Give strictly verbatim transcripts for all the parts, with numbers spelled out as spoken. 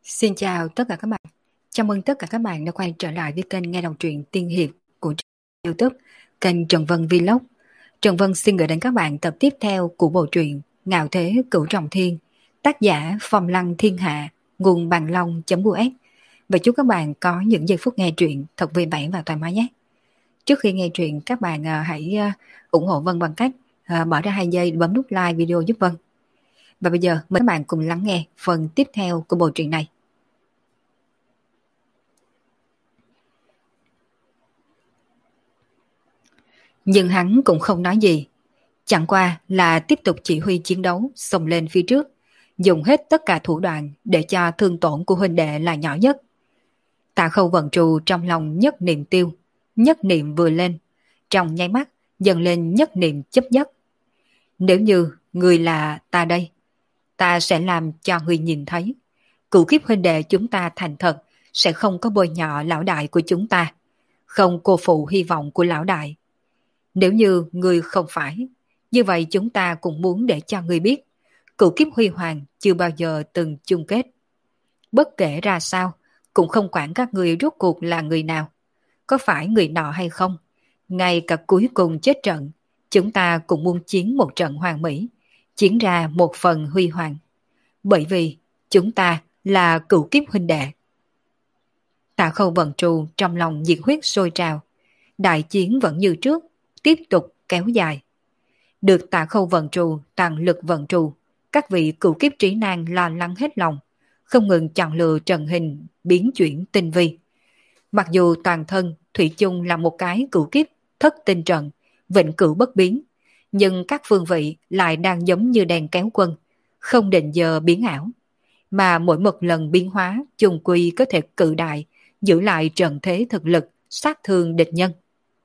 Xin chào tất cả các bạn. Chào mừng tất cả các bạn đã quay trở lại với kênh nghe đọc truyện tiên hiệp của YouTube, kênh Trần Vân Vlog. Trần Vân xin gửi đến các bạn tập tiếp theo của bộ truyện Ngạo Thế Cửu Trọng Thiên, tác giả Phong Lăng Thiên Hạ, nguồn bằng long.us. Và chúc các bạn có những giây phút nghe truyện thật vui vẻ và thoải mái nhé. Trước khi nghe truyện, các bạn à, hãy à, ủng hộ Vân bằng cách à, bỏ ra hai giây bấm nút like video giúp Vân. Và bây giờ mời các bạn cùng lắng nghe phần tiếp theo của bộ truyện này. Nhưng hắn cũng không nói gì, chẳng qua là tiếp tục chỉ huy chiến đấu xông lên phía trước, dùng hết tất cả thủ đoạn để cho thương tổn của huynh đệ là nhỏ nhất. Tạ Khâu vận trù trong lòng nhất niệm tiêu, nhất niệm vừa lên, trong nháy mắt dần lên nhất niệm chấp nhất. Nếu như người là ta đây, ta sẽ làm cho người nhìn thấy, cửu kiếp huynh đệ chúng ta thành thật, sẽ không có bôi nhọ lão đại của chúng ta, không cô phụ hy vọng của lão đại. Nếu như người không phải, như vậy chúng ta cũng muốn để cho người biết, cửu kiếp huy hoàng chưa bao giờ từng chung kết. Bất kể ra sao, cũng không quản các người rốt cuộc là người nào, có phải người nọ hay không. Ngay cả cuối cùng chết trận, chúng ta cũng muốn chiến một trận hoàn mỹ, chiến ra một phần huy hoàng. Bởi vì chúng ta là cửu kiếp huynh đệ. Tạ Khâu vận trù trong lòng nhiệt huyết sôi trào, đại chiến vẫn như trước, tiếp tục kéo dài. Được Tạ Khâu vận trù tăng lực vận trù, các vị cửu kiếp trí nan lo lắng hết lòng, không ngừng chọn lựa trận hình biến chuyển tinh vi. Mặc dù toàn thân thủy chung là một cái cửu kiếp thất tinh trận, vĩnh cửu bất biến, nhưng các phương vị lại đang giống như đèn kéo quân, không định giờ biến ảo, mà mỗi một lần biến hóa chung quy có thể cự đại, giữ lại trận thế thực lực, sát thương địch nhân.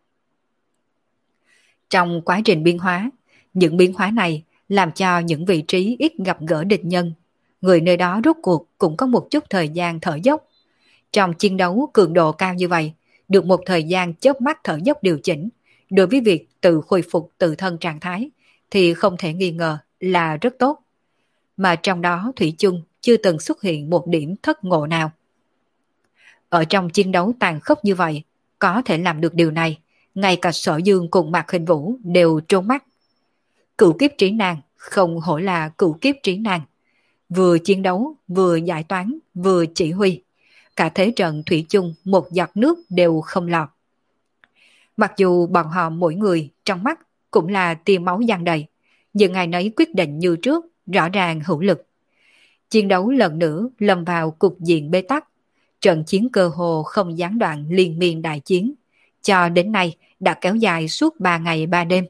Trong quá trình biến hóa, những biến hóa này làm cho những vị trí ít gặp gỡ địch nhân, người nơi đó rốt cuộc cũng có một chút thời gian thở dốc. Trong chiến đấu cường độ cao như vậy, được một thời gian chớp mắt thở dốc điều chỉnh, đối với việc tự khôi phục tự thân trạng thái, thì không thể nghi ngờ là rất tốt. Mà trong đó Thủy chung chưa từng xuất hiện một điểm thất ngộ nào. Ở trong chiến đấu tàn khốc như vậy, có thể làm được điều này, ngay cả Sở Dương cùng Mạc Hình Vũ đều trốn mắt. Cửu kiếp trí nan không hổ là cửu kiếp trí nan, vừa chiến đấu, vừa giải toán, vừa chỉ huy. Cả thế trận thủy chung một giọt nước đều không lọt. Mặc dù bọn họ mỗi người trong mắt cũng là tia máu giăng đầy, nhưng ai nấy quyết định như trước, rõ ràng hữu lực. Chiến đấu lần nữa lâm vào cục diện bế tắc, trận chiến cơ hồ không gián đoạn liên miên đại chiến, cho đến nay đã kéo dài suốt ba ngày ba đêm.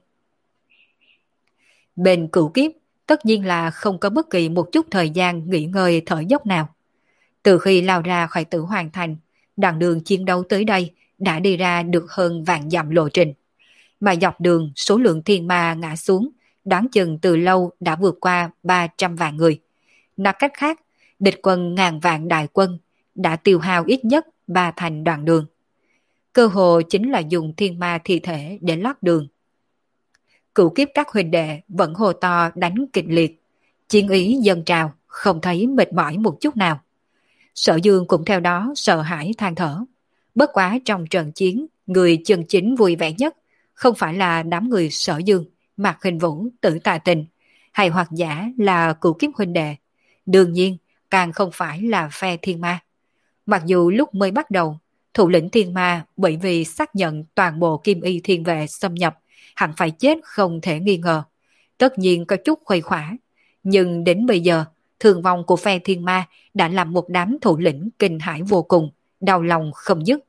Bên cửu kiếp tất nhiên là không có bất kỳ một chút thời gian nghỉ ngơi thở dốc nào. Từ khi lao ra khỏi Tử Hoàng Thành, đoạn đường chiến đấu tới đây đã đi ra được hơn vạn dặm lộ trình. Mà dọc đường số lượng thiên ma ngã xuống, đoán chừng từ lâu đã vượt qua ba trăm vạn người. Nói cách khác, địch quân ngàn vạn đại quân đã tiêu hao ít nhất ba thành đoạn đường. Cơ hồ chính là dùng thiên ma thi thể để lót đường. Cửu kiếp các huynh đệ vẫn hồ to đánh kịch liệt, chiến ý dâng trào, không thấy mệt mỏi một chút nào. Sở Dương cũng theo đó sợ hãi than thở. Bất quá trong trận chiến, người chân chính vui vẻ nhất không phải là đám người Sở Dương, Mạc Hình Vũ, Tử Tà Tình, hay hoặc giả là cửu kiếp huynh đệ. Đương nhiên, càng không phải là phe thiên ma. Mặc dù lúc mới bắt đầu, thủ lĩnh thiên ma bởi vì xác nhận toàn bộ kim y thiên vệ xâm nhập, hẳn phải chết không thể nghi ngờ. Tất nhiên có chút khuây khỏa. Nhưng đến bây giờ, thương vong của phe thiên ma đã làm một đám thủ lĩnh kinh hãi vô cùng, đau lòng không dứt.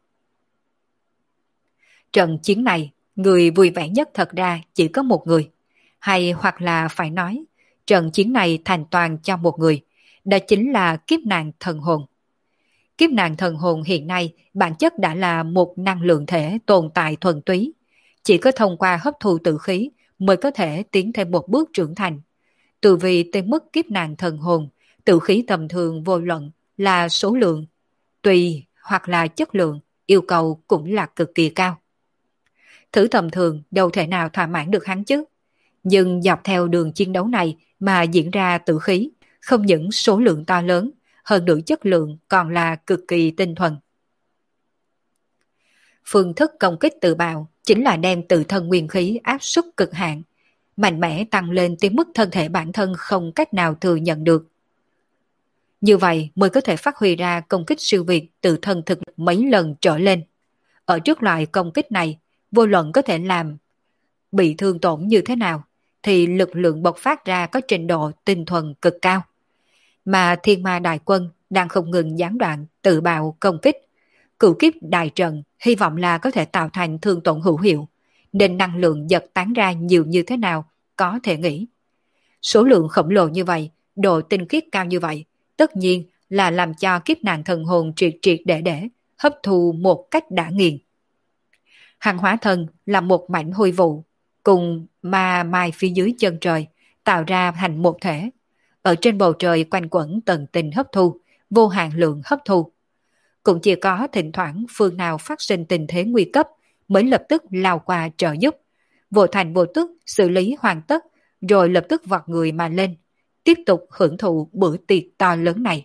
Trận chiến này, người vui vẻ nhất thật ra chỉ có một người. Hay hoặc là phải nói, trận chiến này thành toàn cho một người, đó chính là kiếp nạn thần hồn. Kiếp nạn thần hồn hiện nay bản chất đã là một năng lượng thể tồn tại thuần túy. Chỉ có thông qua hấp thu tử khí mới có thể tiến thêm một bước trưởng thành. Từ vì tới mức kiếp nạn thần hồn, tử khí tầm thường vô luận là số lượng, tùy hoặc là chất lượng, yêu cầu cũng là cực kỳ cao. Thử tầm thường đâu thể nào thỏa mãn được hắn chứ. Nhưng dọc theo đường chiến đấu này mà diễn ra tử khí, không những số lượng to lớn, hơn nữa chất lượng còn là cực kỳ tinh thuần. Phương thức công kích tự bạo chính là đem tự thân nguyên khí áp suất cực hạn, mạnh mẽ tăng lên tới mức thân thể bản thân không cách nào thừa nhận được. Như vậy mới có thể phát huy ra công kích siêu việt từ thân thực lực mấy lần trở lên. Ở trước loại công kích này, vô luận có thể làm bị thương tổn như thế nào, thì lực lượng bộc phát ra có trình độ tinh thuần cực cao. Mà thiên ma đại quân đang không ngừng gián đoạn tự bạo công kích. Cửu kiếp đại trận hy vọng là có thể tạo thành thương tổn hữu hiệu, nên năng lượng giật tán ra nhiều như thế nào có thể nghĩ. Số lượng khổng lồ như vậy, độ tinh khiết cao như vậy, tất nhiên là làm cho kiếp nạn thần hồn triệt triệt để để hấp thu một cách đã nghiền. Hàng hóa thân là một mảnh hôi vụ, cùng ma mai phía dưới chân trời, tạo ra thành một thể. Ở trên bầu trời quanh quẩn tầng tình hấp thu, vô hạn lượng hấp thu. Cũng chỉ có thỉnh thoảng phương nào phát sinh tình thế nguy cấp mới lập tức lao qua trợ giúp, vô thành vô tức xử lý hoàn tất, rồi lập tức vọt người mà lên, tiếp tục hưởng thụ bữa tiệc to lớn này.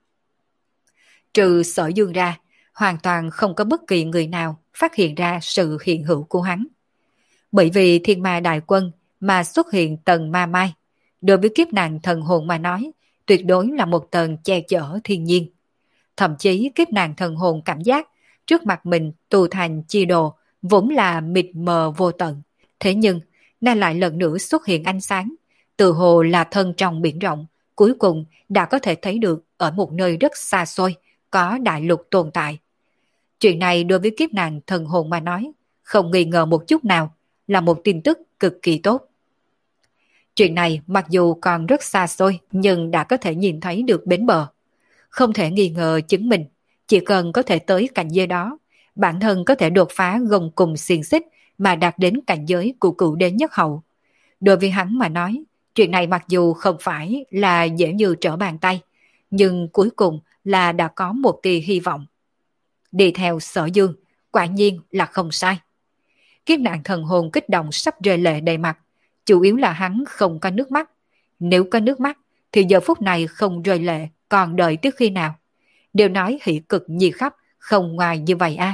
Trừ Sở Dương ra, hoàn toàn không có bất kỳ người nào phát hiện ra sự hiện hữu của hắn. Bởi vì thiên ma đại quân mà xuất hiện tầng ma mai, đối với kiếp nạn thần hồn mà nói, tuyệt đối là một tầng che chở thiên nhiên. Thậm chí kiếp nạn thần hồn cảm giác trước mặt mình tu thành chi đồ vốn là mịt mờ vô tận. Thế nhưng, nay lại lần nữa xuất hiện ánh sáng, từ hồ là thân trong biển rộng, cuối cùng đã có thể thấy được ở một nơi rất xa xôi, có đại lục tồn tại. Chuyện này đối với kiếp nạn thần hồn mà nói, không nghi ngờ một chút nào, là một tin tức cực kỳ tốt. Chuyện này mặc dù còn rất xa xôi, nhưng đã có thể nhìn thấy được bến bờ. Không thể nghi ngờ chứng minh, chỉ cần có thể tới cảnh giới đó, bản thân có thể đột phá gông cùng xiềng xích mà đạt đến cảnh giới của cửu đế nhất hậu. Đối với hắn mà nói, chuyện này mặc dù không phải là dễ như trở bàn tay, nhưng cuối cùng là đã có một tia hy vọng. Đi theo Sở Dương, quả nhiên là không sai. Kiếp nạn thần hồn kích động sắp rơi lệ đầy mặt, chủ yếu là hắn không có nước mắt. Nếu có nước mắt, thì giờ phút này không rơi lệ, còn đợi tới khi nào? Đều nói hỷ cực nhi khắp, không ngoài như vậy a. À.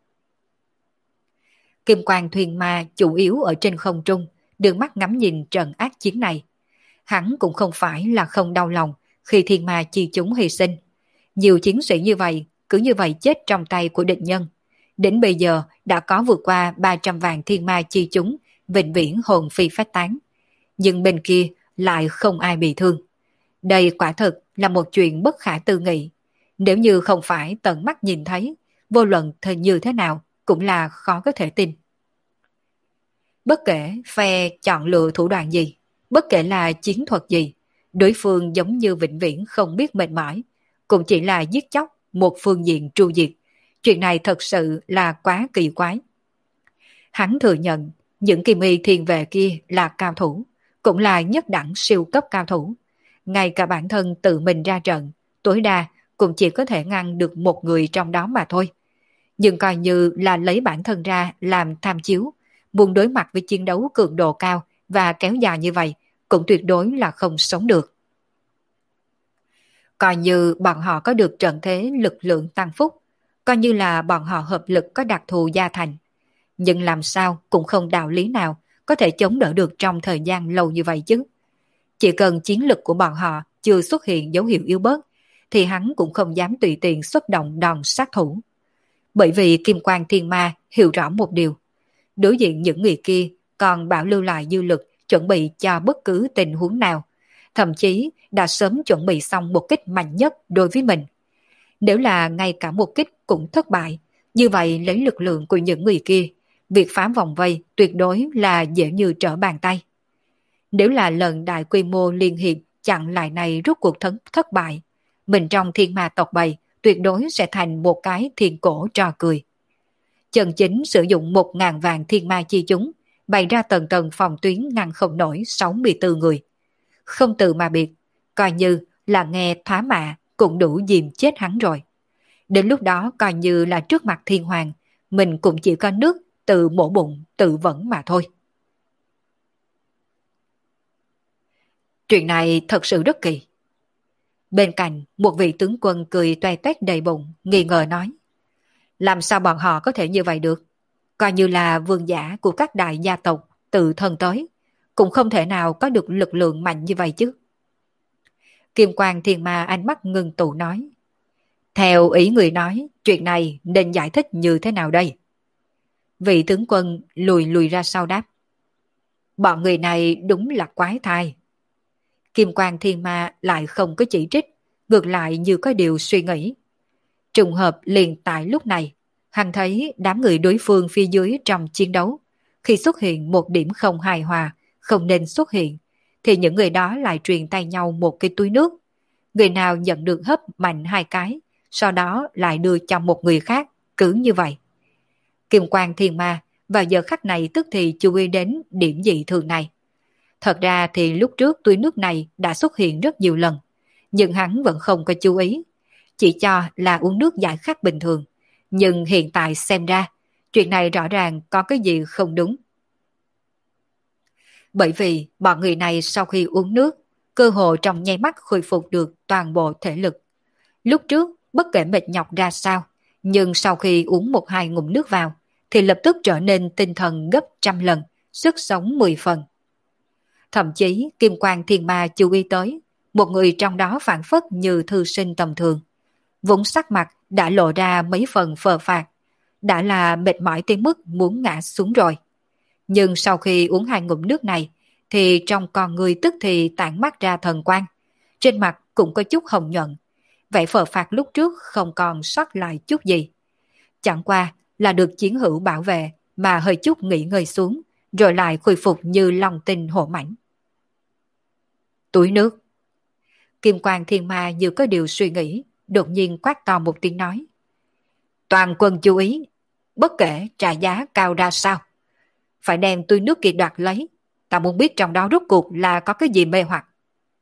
Kim quang thuyền ma chủ yếu ở trên không trung, đưa mắt ngắm nhìn trận ác chiến này. Hắn cũng không phải là không đau lòng khi thiên ma chi chúng hy sinh. Nhiều chiến sĩ như vậy, cứ như vậy chết trong tay của địch nhân. Đến bây giờ đã có vượt qua ba trăm vạn thiên ma chi chúng, vĩnh viễn hồn phi phách tán. Nhưng bên kia lại không ai bị thương. Đây quả thực là một chuyện bất khả tư nghị. Nếu như không phải tận mắt nhìn thấy, vô luận thì như thế nào cũng là khó có thể tin. Bất kể phe chọn lựa thủ đoạn gì, bất kể là chiến thuật gì, đối phương giống như vĩnh viễn không biết mệt mỏi, cũng chỉ là giết chóc một phương diện tru diệt. Chuyện này thật sự là quá kỳ quái. Hắn thừa nhận những kim y thiên vệ kia là cao thủ, cũng là nhất đẳng siêu cấp cao thủ. Ngay cả bản thân tự mình ra trận, tối đa cũng chỉ có thể ngăn được một người trong đó mà thôi. Nhưng coi như là lấy bản thân ra làm tham chiếu, muốn đối mặt với chiến đấu cường độ cao và kéo dài như vậy, cũng tuyệt đối là không sống được. Coi như bọn họ có được trận thế lực lượng tăng phúc, coi như là bọn họ hợp lực có đặc thù gia thành, nhưng làm sao cũng không đạo lý nào có thể chống đỡ được trong thời gian lâu như vậy chứ. Chỉ cần chiến lực của bọn họ chưa xuất hiện dấu hiệu yếu bớt, thì hắn cũng không dám tùy tiện xuất động đòn sát thủ. Bởi vì Kim Quang Thiên Ma hiểu rõ một điều, đối diện những người kia còn bảo lưu lại dư lực chuẩn bị cho bất cứ tình huống nào, thậm chí đã sớm chuẩn bị xong một kích mạnh nhất đối với mình. Nếu là ngay cả một kích cũng thất bại, như vậy lấy lực lượng của những người kia, việc phá vòng vây tuyệt đối là dễ như trở bàn tay. Nếu là lần đại quy mô liên hiệp chặn lại này rút cuộc thất, thất bại, mình trong thiên ma tộc bầy tuyệt đối sẽ thành một cái thiên cổ trò cười. Chân chính sử dụng một ngàn vạn thiên ma chi chúng, bày ra tầng tầng phòng tuyến ngăn không nổi sáu mươi tư người. Không từ mà biệt, coi như là nghe thoá mạ cũng đủ dìm chết hắn rồi. Đến lúc đó coi như là trước mặt thiên hoàng, mình cũng chỉ có nước tự mổ bụng tự vẫn mà thôi. Chuyện này thật sự rất kỳ. Bên cạnh, một vị tướng quân cười toe toét đầy bụng, nghi ngờ nói. Làm sao bọn họ có thể như vậy được? Coi như là vương giả của các đại gia tộc tự thân tới, cũng không thể nào có được lực lượng mạnh như vậy chứ. Kim Quang Thiên Ma ánh mắt ngưng tụ nói. Theo ý người nói, chuyện này nên giải thích như thế nào đây? Vị tướng quân lùi lùi ra sau đáp. Bọn người này đúng là quái thai. Kim Quang Thiên Ma lại không có chỉ trích, ngược lại như có điều suy nghĩ. Trùng hợp liền tại lúc này, hắn thấy đám người đối phương phía dưới trong chiến đấu, khi xuất hiện một điểm không hài hòa, không nên xuất hiện, thì những người đó lại truyền tay nhau một cái túi nước. Người nào nhận được hấp mạnh hai cái, sau đó lại đưa cho một người khác, cứ như vậy. Kim Quang Thiên Ma vào giờ khắc này tức thì chú ý đến điểm dị thường này. Thật ra thì lúc trước túi nước này đã xuất hiện rất nhiều lần, nhưng hắn vẫn không có chú ý, chỉ cho là uống nước giải khát bình thường. Nhưng hiện tại xem ra, chuyện này rõ ràng có cái gì không đúng. Bởi vì bọn người này sau khi uống nước, cơ hồ trong nháy mắt khôi phục được toàn bộ thể lực. Lúc trước, bất kể mệt nhọc ra sao, nhưng sau khi uống một hai ngụm nước vào, thì lập tức trở nên tinh thần gấp trăm lần, sức sống mười phần. Thậm chí Kim Quang Thiên Ma chú ý tới, một người trong đó phản phất như thư sinh tầm thường. Vốn sắc mặt đã lộ ra mấy phần phờ phạc, đã là mệt mỏi tới mức muốn ngã xuống rồi. Nhưng sau khi uống hai ngụm nước này, thì trong con người tức thì tản mát ra thần quang. Trên mặt cũng có chút hồng nhuận. Vẻ phờ phạc lúc trước không còn sót lại chút gì. Chẳng qua là được chiến hữu bảo vệ mà hơi chút nghỉ ngơi xuống, rồi lại khôi phục như lòng tin hổ mãnh. Túi nước. Kim Quang Thiên Ma như có điều suy nghĩ, đột nhiên quát to một tiếng nói. Toàn quân chú ý, bất kể trả giá cao ra sao, phải đem túi nước kia đoạt lấy, ta muốn biết trong đó rốt cuộc là có cái gì mê hoặc.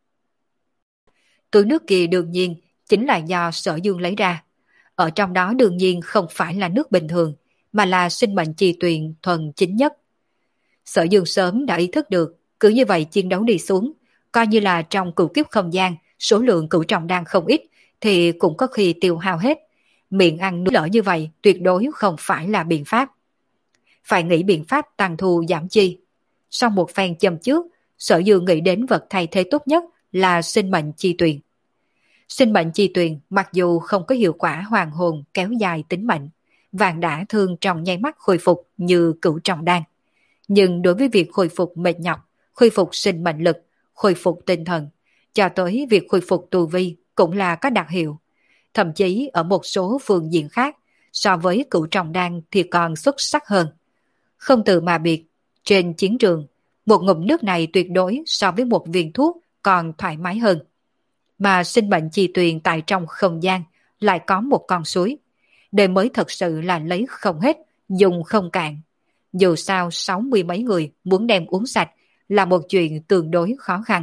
Túi nước kia đương nhiên chính là do Sở Dương lấy ra. Ở trong đó đương nhiên không phải là nước bình thường, mà là sinh mệnh chi tuyền thuần chính nhất. Sở Dương sớm đã ý thức được, cứ như vậy chiến đấu đi xuống, coi như là trong cửu kiếp không gian, số lượng cửu trọng đan không ít, thì cũng có khi tiêu hao hết. Miệng ăn núi lỡ như vậy tuyệt đối không phải là biện pháp. Phải nghĩ biện pháp tăng thu giảm chi. Sau một phen châm trước, Sở Dương nghĩ đến vật thay thế tốt nhất là sinh mệnh chi tuyền. Sinh mệnh chi tuyền mặc dù không có hiệu quả hoàn hồn kéo dài tính mệnh, vàng đã thương trong nháy mắt khôi phục như cửu trọng đan. Nhưng đối với việc khôi phục mệt nhọc, khôi phục sinh mệnh lực, khôi phục tinh thần, cho tới việc khôi phục tu vi cũng là có đặc hiệu. Thậm chí ở một số phương diện khác, so với cửu trọng đan thì còn xuất sắc hơn. Không từ mà biệt, trên chiến trường, một ngụm nước này tuyệt đối so với một viên thuốc còn thoải mái hơn. Mà sinh mệnh chi tuyền tại trong không gian lại có một con suối. Đây mới thật sự là lấy không hết, dùng không cạn. Dù sao sáu mươi mấy người muốn đem uống sạch là một chuyện tương đối khó khăn.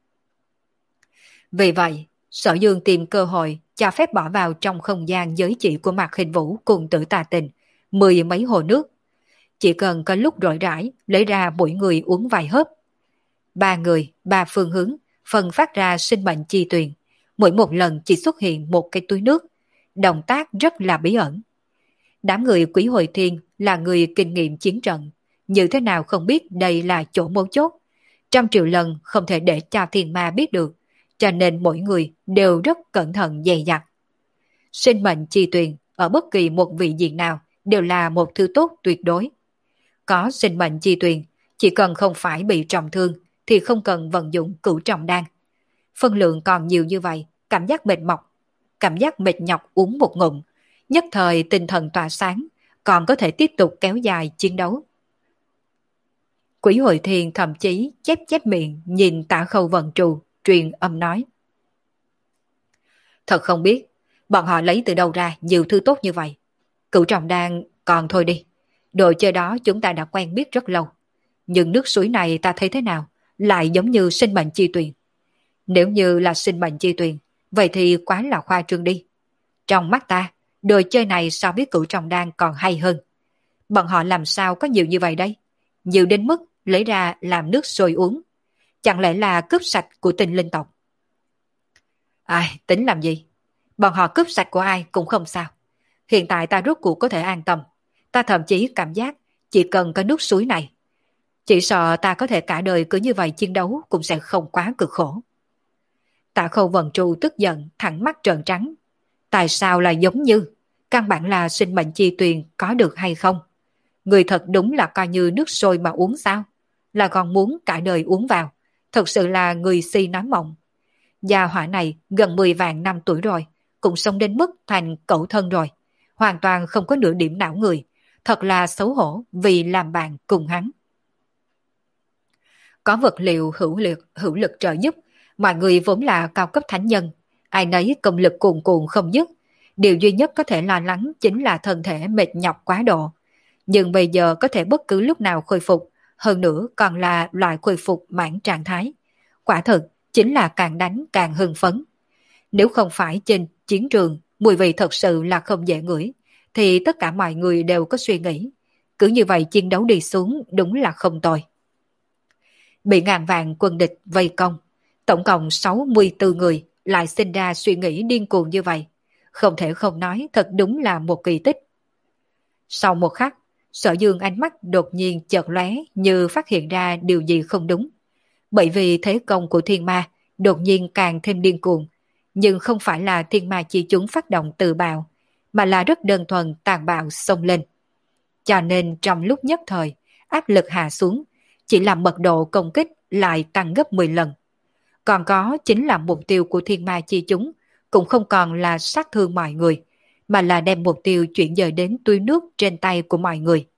Vì vậy, Sở Dương tìm cơ hội cho phép bỏ vào trong không gian giới chỉ của Mạc Hình Vũ cùng Tử Tà Tình mười mấy hồ nước. Chỉ cần có lúc rỗi rãi lấy ra mỗi người uống vài hớp. Ba người, ba phương hướng, phân phát ra sinh mệnh chi tuyền. Mỗi một lần chỉ xuất hiện một cái túi nước. Động tác rất là bí ẩn. Đám người Quý Hội Thiên là người kinh nghiệm chiến trận. Như thế nào không biết đây là chỗ mấu chốt. Trăm triệu lần không thể để cho thiên ma biết được. Cho nên mỗi người đều rất cẩn thận dày dặt. Sinh mệnh chi tuyền ở bất kỳ một vị diện nào đều là một thứ tốt tuyệt đối. Có sinh mệnh chi tuyền, chỉ cần không phải bị trọng thương thì không cần vận dụng cửu trọng đan. Phân lượng còn nhiều như vậy, cảm giác mệt mọc, cảm giác mệt nhọc uống một ngụm, nhất thời tinh thần tỏa sáng, còn có thể tiếp tục kéo dài chiến đấu. Quỷ Hội Thiên thậm chí chép chép miệng nhìn Tả Khâu Vận Trù, truyền âm nói. Thật không biết, bọn họ lấy từ đâu ra nhiều thứ tốt như vậy. Cửu trọng đan còn thôi đi, đồ chơi đó chúng ta đã quen biết rất lâu. Nhưng nước suối này ta thấy thế nào, lại giống như sinh mệnh chi tuyền. Nếu như là sinh mệnh chi tuyền, vậy thì quá là khoa trương đi. Trong mắt ta, đồ chơi này so với cửu trọng đan còn hay hơn. Bọn họ làm sao có nhiều như vậy đây? Nhiều đến mức lấy ra làm nước sôi uống. Chẳng lẽ là cướp sạch của tinh linh tộc? Ai, tính làm gì? Bọn họ cướp sạch của ai cũng không sao. Hiện tại ta rốt cuộc có thể an tâm. Ta thậm chí cảm giác chỉ cần có nước suối này. Chỉ sợ ta có thể cả đời cứ như vậy chiến đấu cũng sẽ không quá cực khổ. Tạ Khâu Vân Tru tức giận, thẳng mắt trợn trắng. Tại sao là giống như? Căn bản là sinh mệnh chi tuyền có được hay không? Người thật đúng là coi như nước sôi mà uống sao? Là còn muốn cả đời uống vào. Thật sự là người si nói mộng. Gia hỏa này gần mười vạn năm tuổi rồi, cũng sống đến mức thành cẩu thân rồi. Hoàn toàn không có nửa điểm não người. Thật là xấu hổ vì làm bạn cùng hắn. Có vật liệu hữu lực, hữu lực trợ giúp, mọi người vốn là cao cấp thánh nhân. Ai nấy công lực cuồn cuộn không dứt. Điều duy nhất có thể lo lắng chính là thân thể mệt nhọc quá độ. Nhưng bây giờ có thể bất cứ lúc nào khôi phục, hơn nữa còn là loại khôi phục mãn trạng thái. Quả thực chính là càng đánh càng hưng phấn. Nếu không phải trên chiến trường mùi vị thật sự là không dễ ngửi, thì tất cả mọi người đều có suy nghĩ. Cứ như vậy chiến đấu đi xuống đúng là không tồi. Bị ngàn vạn quân địch vây công, tổng cộng sáu mươi tư người lại sinh ra suy nghĩ điên cuồng như vậy. Không thể không nói thật đúng là một kỳ tích. Sau một khắc, Sở Dương ánh mắt đột nhiên chợt lóe như phát hiện ra điều gì không đúng. Bởi vì thế công của thiên ma đột nhiên càng thêm điên cuồng, nhưng không phải là thiên ma chi chúng phát động tự bạo, mà là rất đơn thuần tàn bạo xông lên. Cho nên trong lúc nhất thời, áp lực hạ xuống, chỉ làm mật độ công kích lại tăng gấp mười lần. Còn có chính là mục tiêu của thiên ma chi chúng, cũng không còn là sát thương mọi người, mà là đem mục tiêu chuyển dời đến túi nước trên tay của mọi người.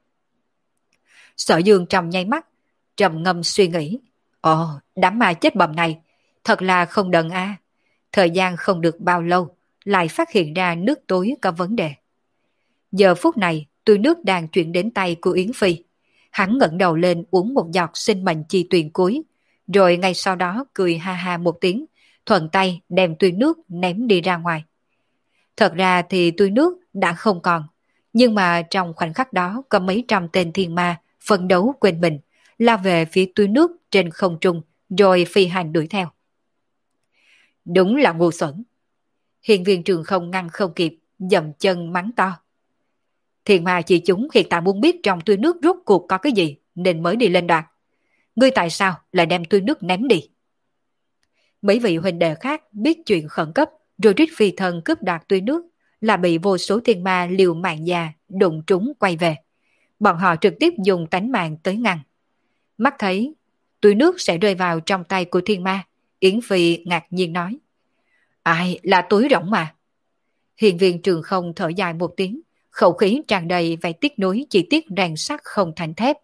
Sở Dương trong nháy mắt, trầm ngâm suy nghĩ. Ồ, đám ma chết bầm này, thật là không đần a. À. Thời gian không được bao lâu, lại phát hiện ra nước túi có vấn đề. Giờ phút này, túi nước đang chuyển đến tay của Yến Phi. Hắn ngẩng đầu lên uống một giọt sinh mệnh chi tuyền cuối, rồi ngay sau đó cười ha ha một tiếng, thuận tay đem túi nước ném đi ra ngoài. Thật ra thì túi nước đã không còn, nhưng mà trong khoảnh khắc đó có mấy trăm tên thiên ma phân đấu quên mình, lao về phía túi nước trên không trung, rồi phi hành đuổi theo. Đúng là ngu xuẩn. Hiền viên Trường Không ngăn không kịp, dậm chân mắng to. Thiên ma chỉ chúng hiện tại muốn biết trong túi nước rốt cuộc có cái gì, nên mới đi lên đoạt. Ngươi tại sao lại đem túi nước ném đi? Mấy vị huynh đệ khác biết chuyện khẩn cấp, rồi rít phi thân cướp đoạt túi nước, là bị vô số thiên ma liều mạng già đụng trúng quay về. Bọn họ trực tiếp dùng tánh mạng tới ngăn. Mắt thấy túi nước sẽ rơi vào trong tay của thiên ma, Yến Phi ngạc nhiên nói. Ai là túi rỗng mà? Hiền viên Trường Không thở dài một tiếng, khẩu khí tràn đầy vẻ tiếc nuối chỉ tiếc rèn sắt không thành thép.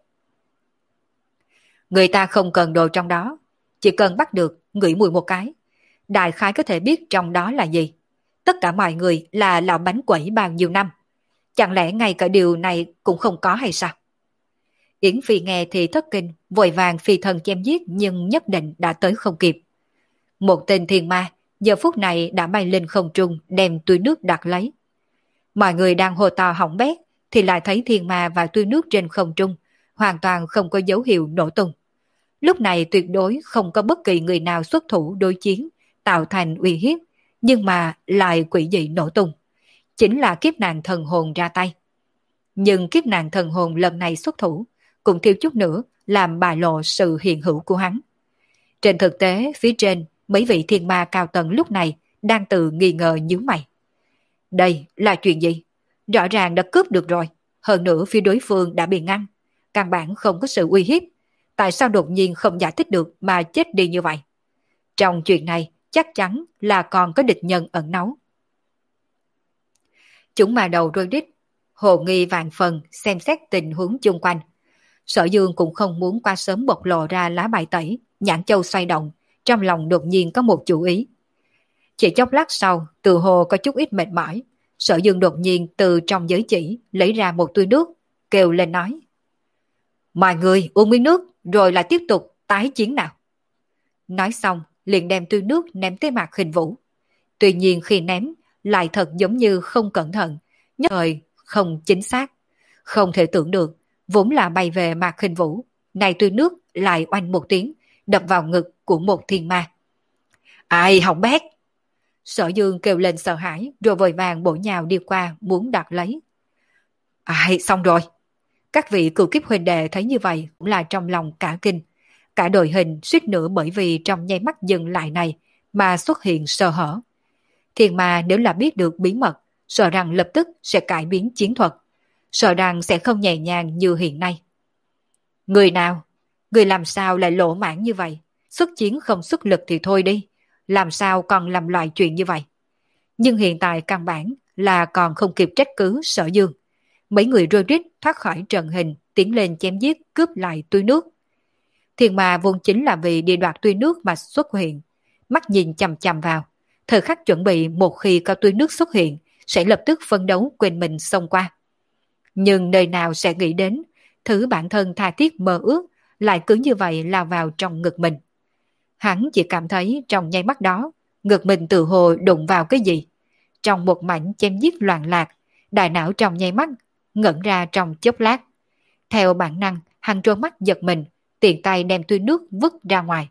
Người ta không cần đồ trong đó, chỉ cần bắt được, ngửi mùi một cái. Đại khái có thể biết trong đó là gì. Tất cả mọi người là lão bánh quẩy bao nhiêu năm. Chẳng lẽ ngay cả điều này cũng không có hay sao? Yến Phi nghe thì thất kinh, vội vàng phi thần chém giết nhưng nhất định đã tới không kịp. Một tên thiên ma giờ phút này đã bay lên không trung đem túi nước đặt lấy. Mọi người đang hô to hỏng bét thì lại thấy thiên ma và túi nước trên không trung hoàn toàn không có dấu hiệu nổ tung. Lúc này tuyệt đối không có bất kỳ người nào xuất thủ đối chiến tạo thành uy hiếp, nhưng mà lại quỷ dị nổ tung. Chính là kiếp nạn thần hồn ra tay. Nhưng kiếp nạn thần hồn lần này xuất thủ cũng thiếu chút nữa làm bại lộ sự hiện hữu của hắn. Trên thực tế, phía trên mấy vị thiên ma cao tầng lúc này đang tự nghi ngờ nhíu mày. Đây là chuyện gì? Rõ ràng đã cướp được rồi, hơn nữa phía đối phương đã bị ngăn, căn bản không có sự uy hiếp. Tại sao đột nhiên không giải thích được mà chết đi như vậy? Trong chuyện này chắc chắn là còn có địch nhân ẩn náu. Chúng mà đầu rơi đích, hồ nghi vạn phần xem xét tình huống chung quanh. Sở Dương cũng không muốn qua sớm bộc lộ ra lá bài tẩy, nhãn châu xoay động, trong lòng đột nhiên có một chủ ý. Chỉ chốc lát sau, từ hồ có chút ít mệt mỏi, Sở Dương đột nhiên từ trong giới chỉ lấy ra một túi nước, kêu lên nói. Mọi người uống miếng nước rồi lại tiếp tục tái chiến nào. Nói xong, liền đem túi nước ném tới Mạc Khinh Vũ. Tuy nhiên khi ném, lại thật giống như không cẩn thận, nhất thời không chính xác. Không thể tưởng được, vốn là bay về Mạc Khinh Vũ, này túi nước lại oanh một tiếng, đập vào ngực của một thiên ma. Ai hỏng bét? Sở Dương kêu lên sợ hãi rồi vội vàng bổ nhào đi qua muốn đoạt lấy. Ai, xong rồi. Các vị cựu kiếp huynh đệ thấy như vậy cũng là trong lòng cả kinh. Cả đội hình suýt nữa bởi vì trong nháy mắt dừng lại này mà xuất hiện sơ hở. Thiên ma nếu là biết được bí mật, sợ rằng lập tức sẽ cải biến chiến thuật, sợ rằng sẽ không nhẹ nhàng như hiện nay. Người nào? Người làm sao lại lỗ mãn như vậy? Xuất chiến không xuất lực thì thôi đi, làm sao còn làm loại chuyện như vậy? Nhưng hiện tại căn bản là còn không kịp trách cứ Sở Dương. Mấy người rôi rít thoát khỏi trận hình, tiến lên chém giết cướp lại túi nước. Thiên ma vốn chính là vì đi đoạt túi nước mà xuất hiện, mắt nhìn chằm chằm vào, thời khắc chuẩn bị một khi có túi nước xuất hiện sẽ lập tức phân đấu quên mình xông qua. Nhưng nơi nào sẽ nghĩ đến thứ bản thân tha thiết mơ ước lại cứ như vậy lao vào trong ngực mình. Hắn chỉ cảm thấy trong nháy mắt đó ngực mình tự hồ đụng vào cái gì. Trong một mảnh chém giết loạn lạc, đại não trong nháy mắt ngẩn ra trong chốc lát. Theo bản năng hắn trố mắt giật mình, tiện tay đem túi nước vứt ra ngoài.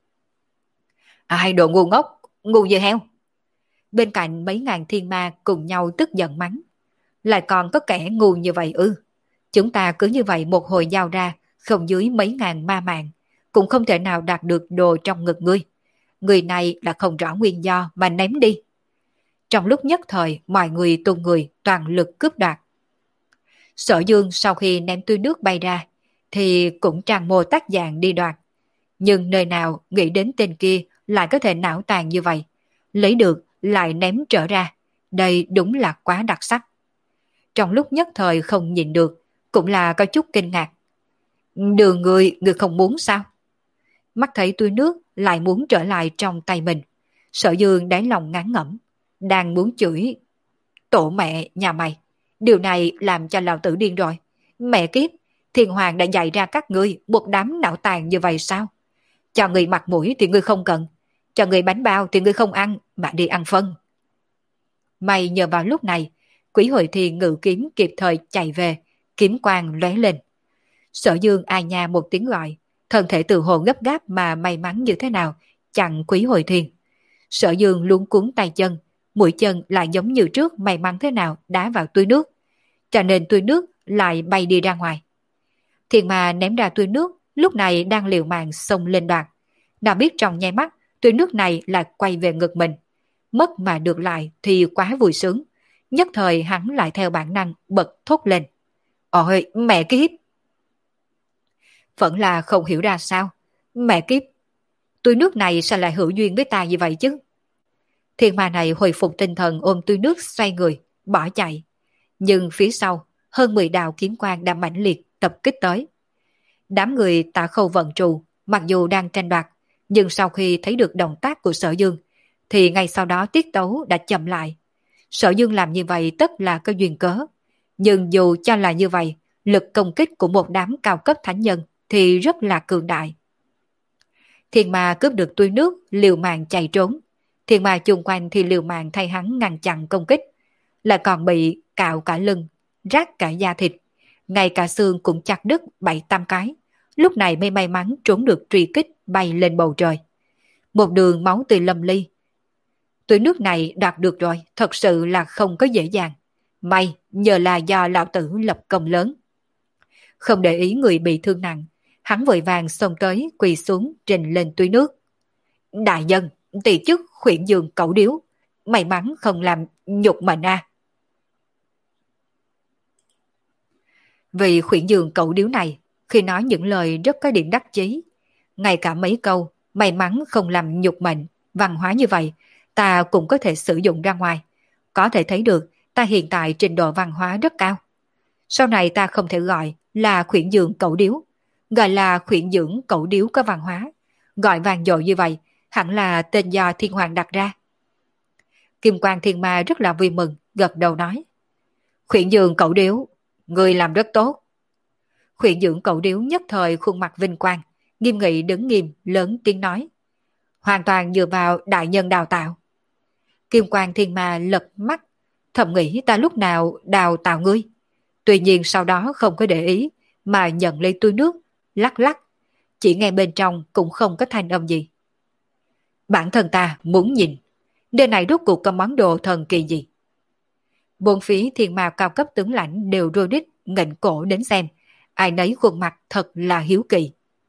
Ai đồ ngu ngốc, ngu như heo. Bên cạnh mấy ngàn thiên ma cùng nhau tức giận mắng. Lại còn có kẻ ngu như vậy ư? Chúng ta cứ như vậy một hồi giao ra, không dưới mấy ngàn ma mạng, cũng không thể nào đạt được đồ trong ngực ngươi. Người này là không rõ nguyên do mà ném đi. Trong lúc nhất thời, mọi người tung người toàn lực cướp đoạt. Sở Dương sau khi ném túi nước bay ra, thì cũng tràn mồ tác dạng đi đoạt. Nhưng nơi nào nghĩ đến tên kia lại có thể não tàn như vậy, lấy được lại ném trở ra, đây đúng là quá đặc sắc. Trong lúc nhất thời không nhìn được, cũng là có chút kinh ngạc. Đường người, người không muốn sao? Mắt thấy túi nước lại muốn trở lại trong tay mình, Sở Dương đáy lòng ngán ngẩm, đang muốn chửi. Tổ mẹ nhà mày, điều này làm cho lão tử điên rồi. Mẹ kiếp, Thiên Hoàng đã dạy ra các ngươi một đám não tàn như vậy sao? Cho người mặt mũi thì ngươi không cần, cho người bánh bao thì ngươi không ăn, mà đi ăn phân. May nhờ vào lúc này, Quỷ Hội Thiên ngự kiếm kịp thời chạy về, kiếm quang lóe lên. Sở Dương ai nha một tiếng gọi, thân thể từ hồ gấp gáp mà may mắn như thế nào, chặn Quỷ Hội Thiên. Sở Dương luống cuống tay chân, mũi chân lại giống như trước may mắn thế nào đá vào túi nước, cho nên túi nước lại bay đi ra ngoài. Thiên ma ném ra túi nước, lúc này đang liều mạng xông lên đoạt. Nào biết trong nháy mắt, túi nước này lại quay về ngực mình. Mất mà được lại thì quá vui sướng. Nhất thời hắn lại theo bản năng bật thốt lên. Ôi, mẹ kiếp! Vẫn là không hiểu ra sao. Mẹ kiếp! Túi nước này sao lại hữu duyên với ta như vậy chứ? Thiên ma này hồi phục tinh thần ôm túi nước xoay người, bỏ chạy. Nhưng phía sau, hơn mười đạo kiếm quang đã mãnh liệt tập kích tới. Đám người Tạ Khâu vận trù, mặc dù đang tranh đoạt, nhưng sau khi thấy được động tác của Sở Dương, thì ngay sau đó tiết tấu đã chậm lại. Sở Dương làm như vậy tất là có duyên cớ. Nhưng dù cho là như vậy, lực công kích của một đám cao cấp thánh nhân thì rất là cường đại. Thiên ma cướp được túi nước, liều mạng chạy trốn. Thiên ma chung quanh thì liều mạng thay hắn ngăn chặn công kích. Lại còn bị cạo cả lưng, rát cả da thịt. Ngay cả xương cũng chặt đứt bảy tám cái. Lúc này mới may mắn trốn được truy kích bay lên bầu trời. Một đường máu tươi lâm ly. Túi nước này đạt được rồi, thật sự là không có dễ dàng. May nhờ là do lão tử lập công lớn. Không để ý người bị thương nặng, hắn vội vàng xông tới quỳ xuống trình lên túi nước. Đại nhân, tỷ chức khuyển giường cẩu điếu, may mắn không làm nhục mệnh a. Vì khuyển giường cẩu điếu này, khi nói những lời rất có điểm đắc chí, ngay cả mấy câu may mắn không làm nhục mệnh, văn hóa như vậy, ta cũng có thể sử dụng ra ngoài. Có thể thấy được ta hiện tại trình độ văn hóa rất cao. Sau này ta không thể gọi là khuyển dưỡng cẩu điếu, gọi là khuyển dưỡng cẩu điếu có văn hóa. Gọi vàng dội như vậy, hẳn là tên do Thiên Hoàng đặt ra. Kim Quang Thiên Ma rất là vui mừng, gật đầu nói. Khuyển dưỡng cẩu điếu, người làm rất tốt. Khuyển dưỡng cẩu điếu nhất thời khuôn mặt vinh quang, nghiêm nghị đứng nghiêm, lớn tiếng nói. Hoàn toàn dựa vào đại nhân đào tạo. Kim Quang Thiên Ma lật mắt, thầm nghĩ ta lúc nào đào tạo ngươi. Tuy nhiên sau đó không có để ý, mà nhận lấy túi nước, lắc lắc. Chỉ nghe bên trong cũng không có thanh âm gì. Bản thân ta muốn nhìn, Nơi này rốt cuộc có món đồ thần kỳ gì? Bốn phía thiên ma cao cấp tướng lãnh đều rô rít nghệnh cổ đến xem, ai nấy khuôn mặt thật là hiếu kỳ.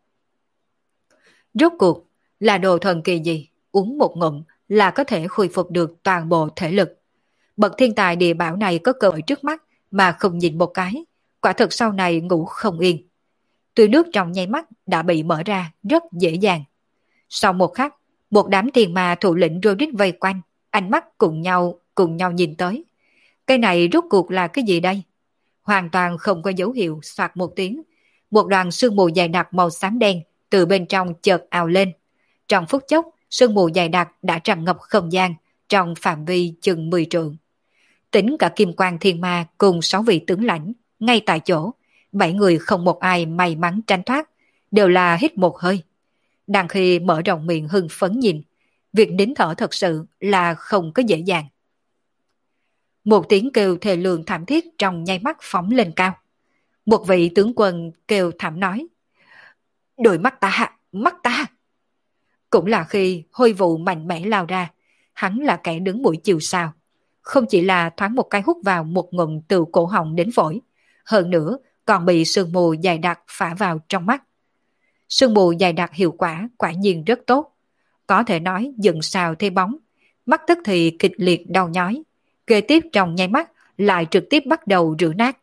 Rốt cuộc là đồ thần kỳ gì, uống một ngụm là có thể khôi phục được toàn bộ thể lực. Bậc thiên tài địa bảo này có cơ hội trước mắt mà không nhìn một cái, quả thực sau này ngủ không yên. Tuy nước trong nháy mắt đã bị mở ra rất dễ dàng. Sau một khắc, một đám thiên ma thủ lĩnh rô rít vây quanh, ánh mắt cùng nhau cùng nhau nhìn tới. Cái này rốt cuộc là cái gì đây? Hoàn toàn không có dấu hiệu, soạt một tiếng. Một đoàn sương mù dày đặc màu xám đen từ bên trong chợt ào lên. Trong phút chốc, sương mù dày đặc đã tràn ngập không gian trong phạm vi chừng mười trượng. Tính cả Kim Quang Thiên Ma cùng sáu vị tướng lãnh, ngay tại chỗ, bảy người không một ai may mắn tránh thoát, đều là hít một hơi. Đang khi mở rộng miệng hưng phấn nhìn, việc nín thở thật sự là không có dễ dàng. Một tiếng kêu thề lường thảm thiết trong nháy mắt phóng lên cao. Một vị tướng quân kêu thảm nói: "Đôi mắt ta, mắt ta!" Cũng là khi hôi vụ mạnh mẽ lao ra, hắn là kẻ đứng mũi chịu sào. Không chỉ là thoáng một cái hút vào một ngụm từ cổ họng đến phổi, hơn nữa còn bị sương mù dày đặc phả vào trong mắt. Sương mù dày đặc hiệu quả quả nhiên rất tốt. Có thể nói dựng sào thay bóng, mắt tức thì kịch liệt đau nhói. Kế tiếp trong nháy mắt lại trực tiếp bắt đầu rửa nát.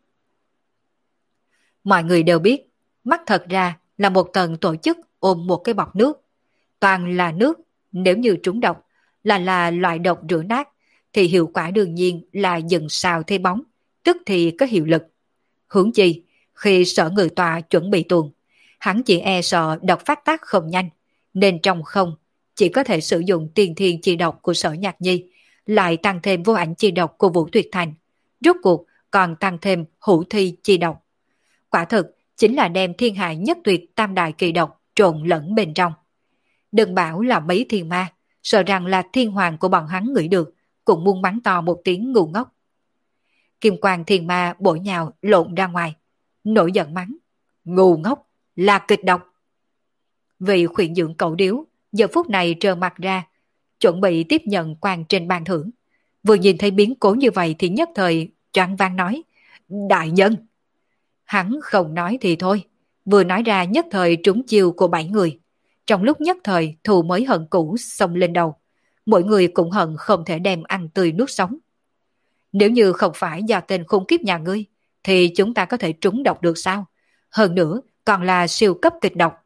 Mọi người đều biết, mắt thật ra là một tầng tổ chức ôm một cái bọc nước. Toàn là nước, nếu như trúng độc, là là loại độc rửa nát, thì hiệu quả đương nhiên là dần xào thay bóng, tức thì có hiệu lực. Huống chi, khi sở người tòa chuẩn bị tuồng, hắn chỉ e sợ độc phát tác không nhanh, nên trong không chỉ có thể sử dụng tiên thiên chi độc của Sở Nhạc Nhi, lại tăng thêm vô ảnh chi độc của Vũ Tuyệt Thành, rốt cuộc còn tăng thêm hữu thi chi độc. Quả thực chính là đem thiên hạ nhất tuyệt tam đại kỳ độc trộn lẫn bên trong. Đừng bảo là mấy thiên ma, sợ rằng là thiên hoàng của bọn hắn ngửi được, cũng muốn mắng to một tiếng ngu ngốc. Kim Quang Thiên Ma bổ nhào lộn ra ngoài, nổi giận mắng: "Ngu ngốc, là kịch độc!" Vị khuyển dưỡng cậu điếu giờ phút này trơ mặt ra, chuẩn bị tiếp nhận quan trên ban thưởng. Vừa nhìn thấy biến cố như vậy thì nhất thời choáng váng nói: "Đại nhân!" Hắn không nói thì thôi, vừa nói ra nhất thời trúng chiêu của bảy người. Trong lúc nhất thời thù mới hận cũ xông lên đầu, mỗi người cũng hận không thể đem ăn tươi nuốt sống. Nếu như không phải do tên khủng khiếp nhà ngươi, thì chúng ta có thể trúng độc được sao? Hơn nữa còn là siêu cấp kịch độc.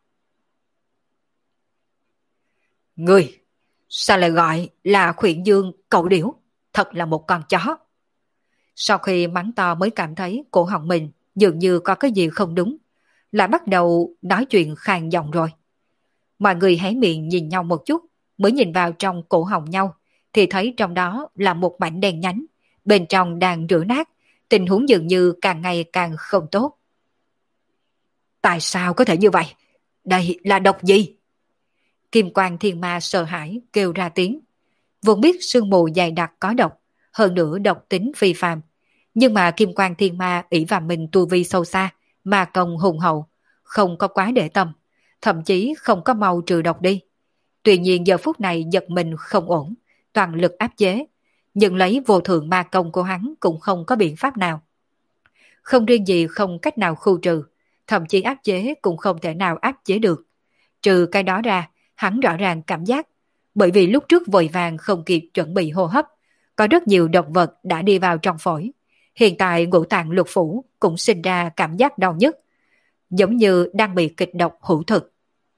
Ngươi, sao lại gọi là khuyển dương cậu điểu? Thật là một con chó. Sau khi mắng to mới cảm thấy cổ họng mình dường như có cái gì không đúng, lại bắt đầu nói chuyện khàn giọng rồi. Mọi người hé miệng nhìn nhau một chút, mới nhìn vào trong cổ họng nhau, thì thấy trong đó là một mảnh đen nhánh, bên trong đang rửa nát, tình huống dường như càng ngày càng không tốt. Tại sao có thể như vậy? Đây là độc gì? Kim Quang Thiên Ma sợ hãi kêu ra tiếng. Vốn biết sương mù dày đặc có độc, hơn nữa độc tính phi phàm, nhưng mà Kim Quang Thiên Ma ỷ vào mình tu vi sâu xa, ma công hùng hậu, không có quá để tâm, thậm chí không có mau trừ độc đi. Tuy nhiên giờ phút này giật mình không ổn, toàn lực áp chế, nhưng lấy vô thượng ma công của hắn cũng không có biện pháp nào. Không riêng gì không cách nào khu trừ, thậm chí áp chế cũng không thể nào áp chế được. Trừ cái đó ra, hắn rõ ràng cảm giác, bởi vì lúc trước vội vàng không kịp chuẩn bị hô hấp, có rất nhiều độc vật đã đi vào trong phổi. Hiện tại ngũ tạng lục phủ cũng sinh ra cảm giác đau nhức, giống như đang bị kịch độc hữu thực.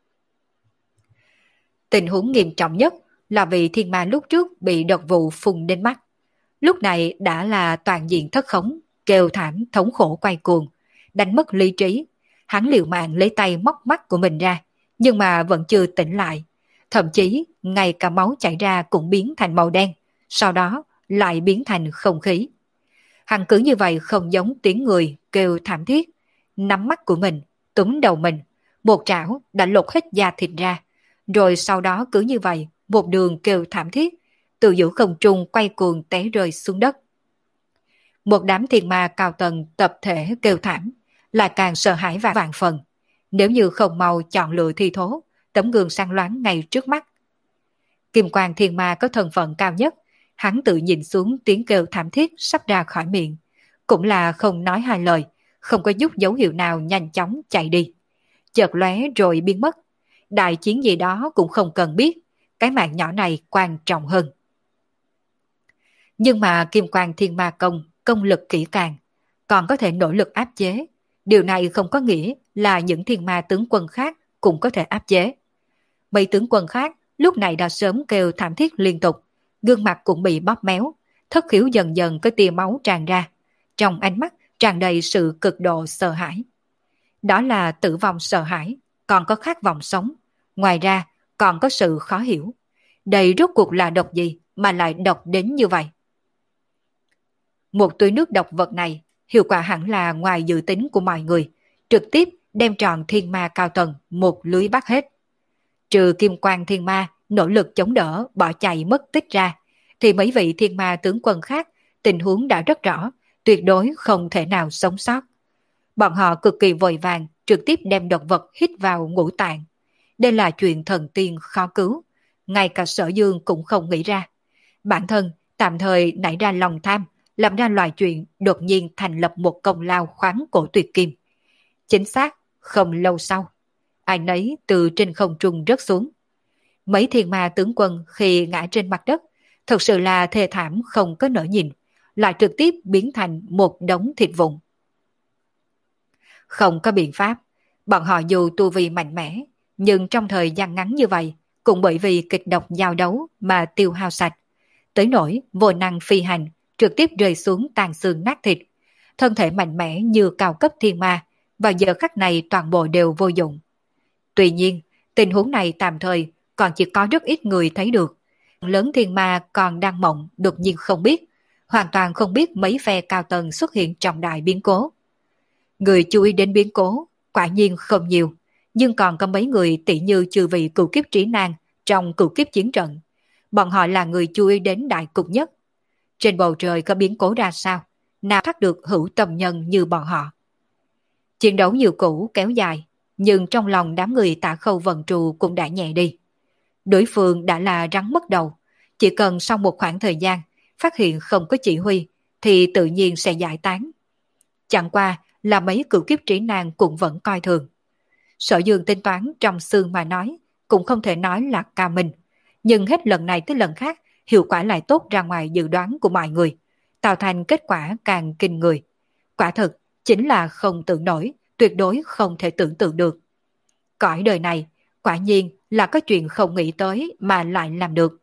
Tình huống nghiêm trọng nhất là vị thiên ma lúc trước bị độc vụ phun đến mắt. Lúc này đã là toàn diện thất khống, kêu thảm thống khổ quay cuồng, đánh mất lý trí. Hắn liều mạng lấy tay móc mắt của mình ra, nhưng mà vẫn chưa tỉnh lại. Thậm chí ngay cả máu chảy ra cũng biến thành màu đen, sau đó lại biến thành không khí. Hắn cứ như vậy không giống tiếng người kêu thảm thiết, nắm mắt của mình, túm đầu mình, một trảo đã lột hết da thịt ra, rồi sau đó cứ như vậy một đường kêu thảm thiết, từ giữa không trung quay cuồng té rơi xuống đất. Một đám thiên ma cao tầng tập thể kêu thảm, lại càng sợ hãi và vạn phần. Nếu như không mau chọn lựa thi thố, tấm gương sáng loáng ngay trước mắt. Kim Quang Thiên Ma có thân phận cao nhất, hắn tự nhìn xuống tiếng kêu thảm thiết sắp ra khỏi miệng, cũng là không nói hai lời, không có chút dấu hiệu nào nhanh chóng chạy đi. Chợt lóe rồi biến mất. Đại chiến gì đó cũng không cần biết, cái mạng nhỏ này quan trọng hơn. Nhưng mà Kim Quang Thiên Ma Công công lực kỹ càng, còn có thể nỗ lực áp chế. Điều này không có nghĩa là những thiên ma tướng quân khác cũng có thể áp chế. Mấy tướng quân khác lúc này đã sớm kêu thảm thiết liên tục, gương mặt cũng bị bóp méo, thất khiếu dần dần có tia máu tràn ra, trong ánh mắt tràn đầy sự cực độ sợ hãi. Đó là tử vong sợ hãi, còn có khát vọng sống, ngoài ra còn có sự khó hiểu. Đây rốt cuộc là độc gì mà lại độc đến như vậy? Một túi nước độc vật này hiệu quả hẳn là ngoài dự tính của mọi người, trực tiếp đem tròn thiên ma cao tầng một lưới bắt hết. Trừ Kim Quang Thiên Ma nỗ lực chống đỡ bỏ chạy mất tích ra, thì mấy vị thiên ma tướng quân khác tình huống đã rất rõ, tuyệt đối không thể nào sống sót. Bọn họ cực kỳ vội vàng trực tiếp đem độc vật hít vào ngũ tạng. Đây là chuyện thần tiên khó cứu, ngay cả Sở Dương cũng không nghĩ ra. Bản thân tạm thời nảy ra lòng tham, làm ra loại chuyện đột nhiên thành lập một công lao khoáng cổ tuyệt kim. Chính xác, không lâu sau, ai nấy từ trên không trung rớt xuống. Mấy thiên ma tướng quân khi ngã trên mặt đất, thật sự là thê thảm không có nỡ nhìn, lại trực tiếp biến thành một đống thịt vụn. Không có biện pháp, bọn họ dù tu vi mạnh mẽ, nhưng trong thời gian ngắn như vậy, cũng bởi vì kịch độc giao đấu mà tiêu hao sạch. Tới nỗi vô năng phi hành, trực tiếp rơi xuống tàn xương nát thịt. Thân thể mạnh mẽ như cao cấp thiên ma, vào giờ khắc này toàn bộ đều vô dụng. Tuy nhiên, tình huống này tạm thời còn chỉ có rất ít người thấy được. Lớn thiên ma còn đang mộng đột nhiên không biết, hoàn toàn không biết mấy phe cao tầng xuất hiện trọng đại biến cố. Người chú ý đến biến cố, quả nhiên không nhiều, nhưng còn có mấy người tỷ như chư vị cửu kiếp trí nan trong cửu kiếp chiến trận. Bọn họ là người chú ý đến đại cục nhất. Trên bầu trời có biến cố ra sao, nào thắc được hữu tâm nhân như bọn họ. Chiến đấu nhiều cũ kéo dài, nhưng trong lòng đám người Tạ Khâu Vân Trù cũng đã nhẹ đi. Đối phương đã là rắn mất đầu, chỉ cần sau một khoảng thời gian phát hiện không có chỉ huy thì tự nhiên sẽ giải tán. Chẳng qua là mấy cửu kiếp trí nan cũng vẫn coi thường. Sở Dương tính toán trong xương mà nói, cũng không thể nói là cao minh, nhưng hết lần này tới lần khác hiệu quả lại tốt ra ngoài dự đoán của mọi người, tạo thành kết quả càng kinh người. Quả thực chính là không tưởng nổi, tuyệt đối không thể tưởng tượng được. Cõi đời này quả nhiên là có chuyện không nghĩ tới mà lại làm được.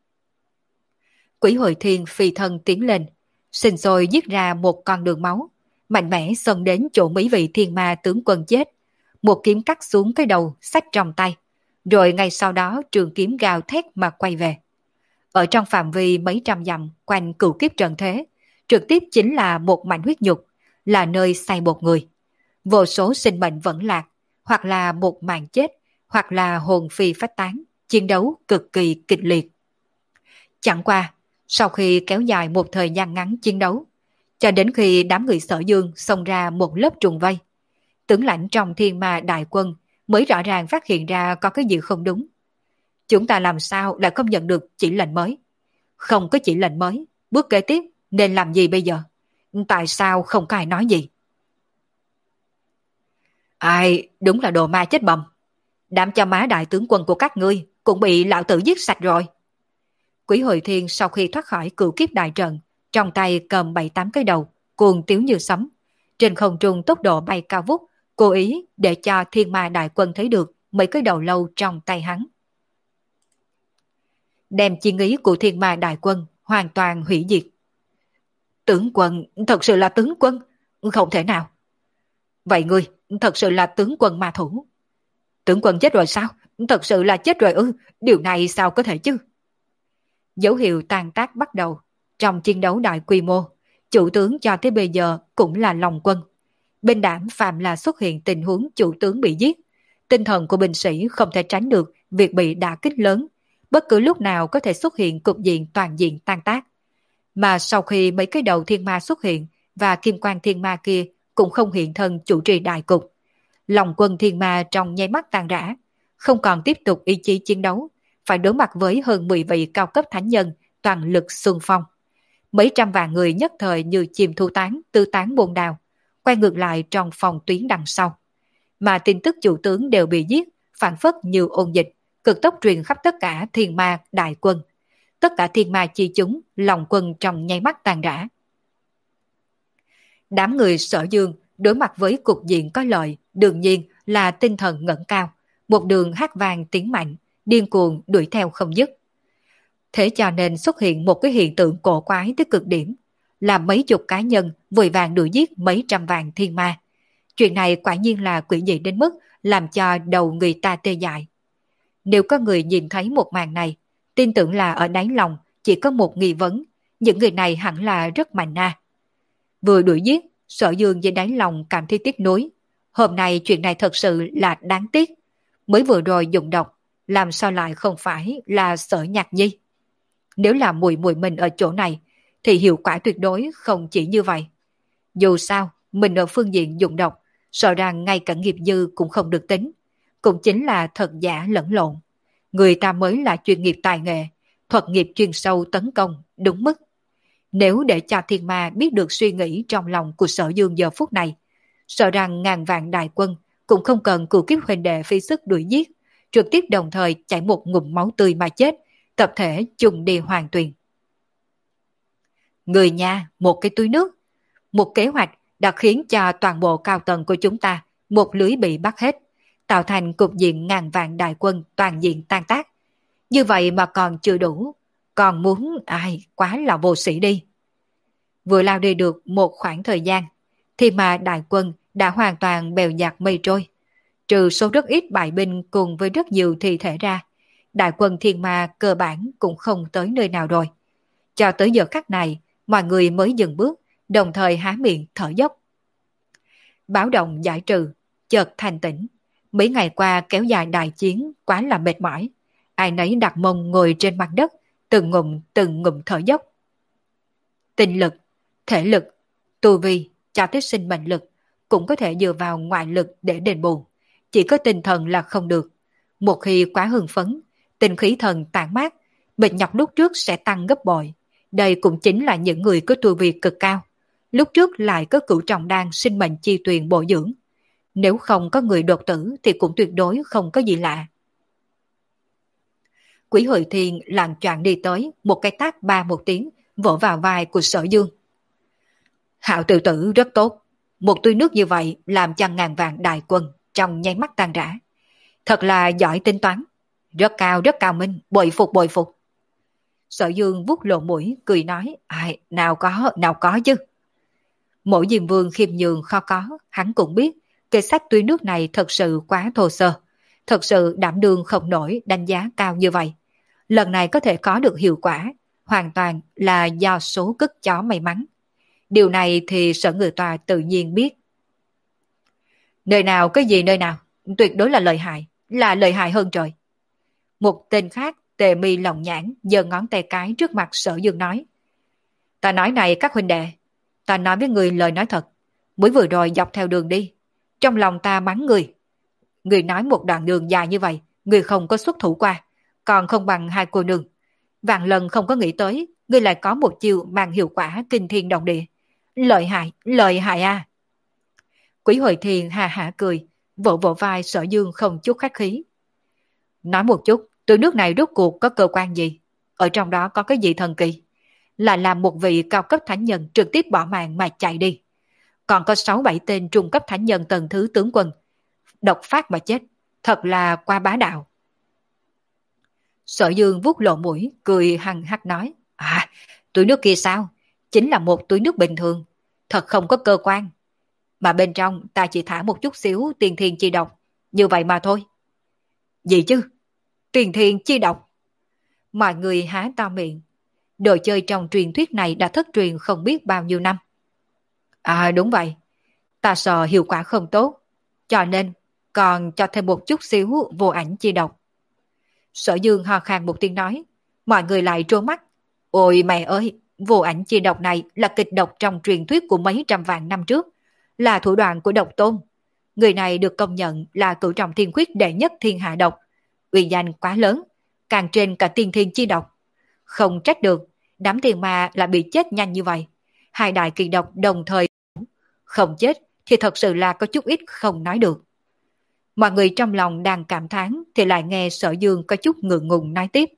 Quỷ Hội Thiên phi thân tiến lên, sinh sôi giết ra một con đường máu, mạnh mẽ xông đến chỗ mấy vị thiên ma tướng quân chết, một kiếm cắt xuống cái đầu xách trong tay, rồi ngay sau đó trường kiếm gào thét mà quay về. Ở trong phạm vi mấy trăm dặm quanh cửu kiếp trận thế, trực tiếp chính là một mảnh huyết nhục, là nơi xay bột người. Vô số sinh mệnh vẫn lạc, hoặc là một màn chết, hoặc là hồn phi phách tán, chiến đấu cực kỳ kịch liệt. Chẳng qua, sau khi kéo dài một thời gian ngắn chiến đấu, cho đến khi đám người Sở Dương xông ra một lớp trùng vây, tướng lãnh trong thiên ma đại quân mới rõ ràng phát hiện ra có cái gì không đúng. Chúng ta làm sao lại không nhận được chỉ lệnh mới? Không có chỉ lệnh mới, bước kế tiếp nên làm gì bây giờ? Tại sao không có ai nói gì? Ai, đúng là đồ ma chết bầm. Đám cho má đại tướng quân của các ngươi cũng bị lão tử giết sạch rồi. Quỷ Hội Thiên sau khi thoát khỏi cửu kiếp đại trận, trong tay cầm bảy tám cái đầu, cuồng tiếu như sấm. Trên không trung tốc độ bay cao vút, cố ý để cho thiên ma đại quân thấy được mấy cái đầu lâu trong tay hắn. Đem chi ý của thiên ma đại quân hoàn toàn hủy diệt. Tướng quân, thật sự là tướng quân, không thể nào. Vậy ngươi, thật sự là tướng quân ma thủ. Tướng quân chết rồi sao? Thật sự là chết rồi ư, điều này sao có thể chứ? Dấu hiệu tàn tác bắt đầu. Trong chiến đấu đại quy mô, chủ tướng cho tới bây giờ cũng là lòng quân. Bên đảm phạm là xuất hiện tình huống chủ tướng bị giết, tinh thần của binh sĩ không thể tránh được việc bị đả kích lớn, bất cứ lúc nào có thể xuất hiện cục diện toàn diện tan tác. Mà sau khi mấy cái đầu thiên ma xuất hiện và kim quan thiên ma kia cũng không hiện thân chủ trì đại cục, lòng quân thiên ma trong nháy mắt tan rã, không còn tiếp tục ý chí chiến đấu, phải đối mặt với hơn mười vị cao cấp thánh nhân toàn lực xung phong. Mấy trăm vạn người nhất thời như chim thu tán, tư tán bồn đào, quay ngược lại trong phòng tuyến đằng sau. Mà tin tức chủ tướng đều bị giết, phản phất như ôn dịch, cực tốc truyền khắp tất cả thiên ma đại quân. Tất cả thiên ma chi chúng, lòng quân trong nháy mắt tàn rã. Đám người Sở Dương đối mặt với cục diện có lợi, đương nhiên là tinh thần ngẩng cao, một đường hát vang tiếng mạnh, điên cuồng đuổi theo không dứt. Thế cho nên xuất hiện một cái hiện tượng cổ quái tới cực điểm, là mấy chục cá nhân vội vàng đuổi giết mấy trăm vạn thiên ma. Chuyện này quả nhiên là quỷ dị đến mức làm cho đầu người ta tê dại. Nếu có người nhìn thấy một màn này, tin tưởng là ở đáy lòng chỉ có một nghi vấn, những người này hẳn là rất mạnh na. Vừa đuổi giết, Sở Dương dưới đáy lòng cảm thấy tiếc nuối. Hôm nay chuyện này thật sự là đáng tiếc. Mới vừa rồi dùng độc, làm sao lại không phải là Sở Nhạc Nhi? Nếu là mùi mùi mình ở chỗ này, thì hiệu quả tuyệt đối không chỉ như vậy. Dù sao, mình ở phương diện dùng độc, sợ rằng ngay cả nghiệp dư cũng không được tính. Cũng chính là thật giả lẫn lộn. Người ta mới là chuyên nghiệp tài nghệ, thuật nghiệp chuyên sâu tấn công, đúng mức. Nếu để cho thiên ma biết được suy nghĩ trong lòng của Sở Dương giờ phút này, sợ rằng ngàn vạn đại quân cũng không cần cù kiếp huynh đệ phi sức đuổi giết, trực tiếp đồng thời chảy một ngụm máu tươi mà chết, tập thể chung đi hoàng tuyền. Người nhà, một cái túi nước, một kế hoạch đã khiến cho toàn bộ cao tầng của chúng ta một lưới bị bắt hết, tạo thành cục diện ngàn vạn đại quân toàn diện tan tác. Như vậy mà còn chưa đủ, còn muốn ai quá là vô sĩ đi. Vừa lao đi được một khoảng thời gian, thì mà đại quân đã hoàn toàn bèo dạt mây trôi. Trừ số rất ít bại binh cùng với rất nhiều thi thể ra, đại quân thiên ma cơ bản cũng không tới nơi nào rồi. Cho tới giờ khắc này, mọi người mới dừng bước, đồng thời há miệng thở dốc. Báo động giải trừ, chợt thanh tĩnh. Mấy ngày qua kéo dài đại chiến quá là mệt mỏi. Ai nấy đặt mông ngồi trên mặt đất, từng ngụm từng ngụm thở dốc. Tinh lực, thể lực, tu vi, cho tới sinh mệnh lực cũng có thể dựa vào ngoại lực để đền bù. Chỉ có tinh thần là không được. Một khi quá hưng phấn, tinh khí thần tản mát, mệt nhọc lúc trước sẽ tăng gấp bội. Đây cũng chính là những người có tu vi cực cao. Lúc trước lại có cửu trọng đan sinh mệnh chi tuyền bổ dưỡng. Nếu không có người đột tử thì cũng tuyệt đối không có gì lạ. Quỷ Hội Thiên lạng choạng đi tới, một cái tát ba một tiếng, vỗ vào vai của Sở Dương. Hạo tự tử rất tốt. Một túi nước như vậy làm cho ngàn vạn đại quân trong nháy mắt tan rã. Thật là giỏi tính toán. Rất cao, rất cao minh, bội phục, bội phục. Sở Dương vuốt lộ mũi, cười nói, ai, nào có, nào có chứ. Mỗi Diêm Vương khiêm nhường khó có, hắn cũng biết, kê sách túi nước này thật sự quá thô sơ. Thật sự đảm đương không nổi đánh giá cao như vậy. Lần này có thể có được hiệu quả, hoàn toàn là do số cất chó may mắn. Điều này thì Sở Ngự Tòa tự nhiên biết. Nơi nào cái gì nơi nào, tuyệt đối là lợi hại, là lợi hại hơn trời. Một tên khác tề mi lòng nhãn giơ ngón tay cái trước mặt Sở Dương nói. Ta nói này các huynh đệ, ta nói với người lời nói thật, mới vừa rồi dọc theo đường đi, trong lòng ta mắng người. Người nói một đoạn đường dài như vậy, người không có xuất thủ qua, còn không bằng hai cô nương. Vạn lần không có nghĩ tới, người lại có một chiêu mang hiệu quả kinh thiên động địa. Lợi hại, lợi hại à. Quỷ Hội Thiên hà hả cười, vỗ vỗ vai Sở Dương không chút khách khí. Nói một chút, túi nước này rốt cuộc có cơ quan gì? Ở trong đó có cái gì thần kỳ? Là làm một vị cao cấp thánh nhân trực tiếp bỏ mạng mà chạy đi. Còn có sáu bảy tên trung cấp thánh nhân tầng thứ tướng quân. Độc phát mà chết, thật là qua bá đạo. Sở Dương vuốt lộ mũi, cười hằng hắc nói. À, túi nước kia sao? Chính là một túi nước bình thường, thật không có cơ quan. Mà bên trong ta chỉ thả một chút xíu tiền thiên chi độc, như vậy mà thôi. Gì chứ? Tiền thiên chi độc? Mọi người há to miệng. Đồ chơi trong truyền thuyết này đã thất truyền không biết bao nhiêu năm. À đúng vậy, ta sợ hiệu quả không tốt, cho nên còn cho thêm một chút xíu vô ảnh chi độc. Sở Dương ho khan một tiếng nói, mọi người lại trố mắt. Ôi mẹ ơi, vô ảnh chi độc này là kịch độc trong truyền thuyết của mấy trăm vạn năm trước, là thủ đoạn của độc tôn. Người này được công nhận là cửu trọng thiên quyết đệ nhất thiên hạ độc, uy danh quá lớn, càng trên cả tiên thiên chi độc. Không trách được, đám tiền ma lại bị chết nhanh như vậy. Hai đại kỳ độc đồng thời không chết thì thật sự là có chút ít không nói được. Mọi người trong lòng đang cảm thán thì lại nghe Sở Dương có chút ngượng ngùng nói tiếp.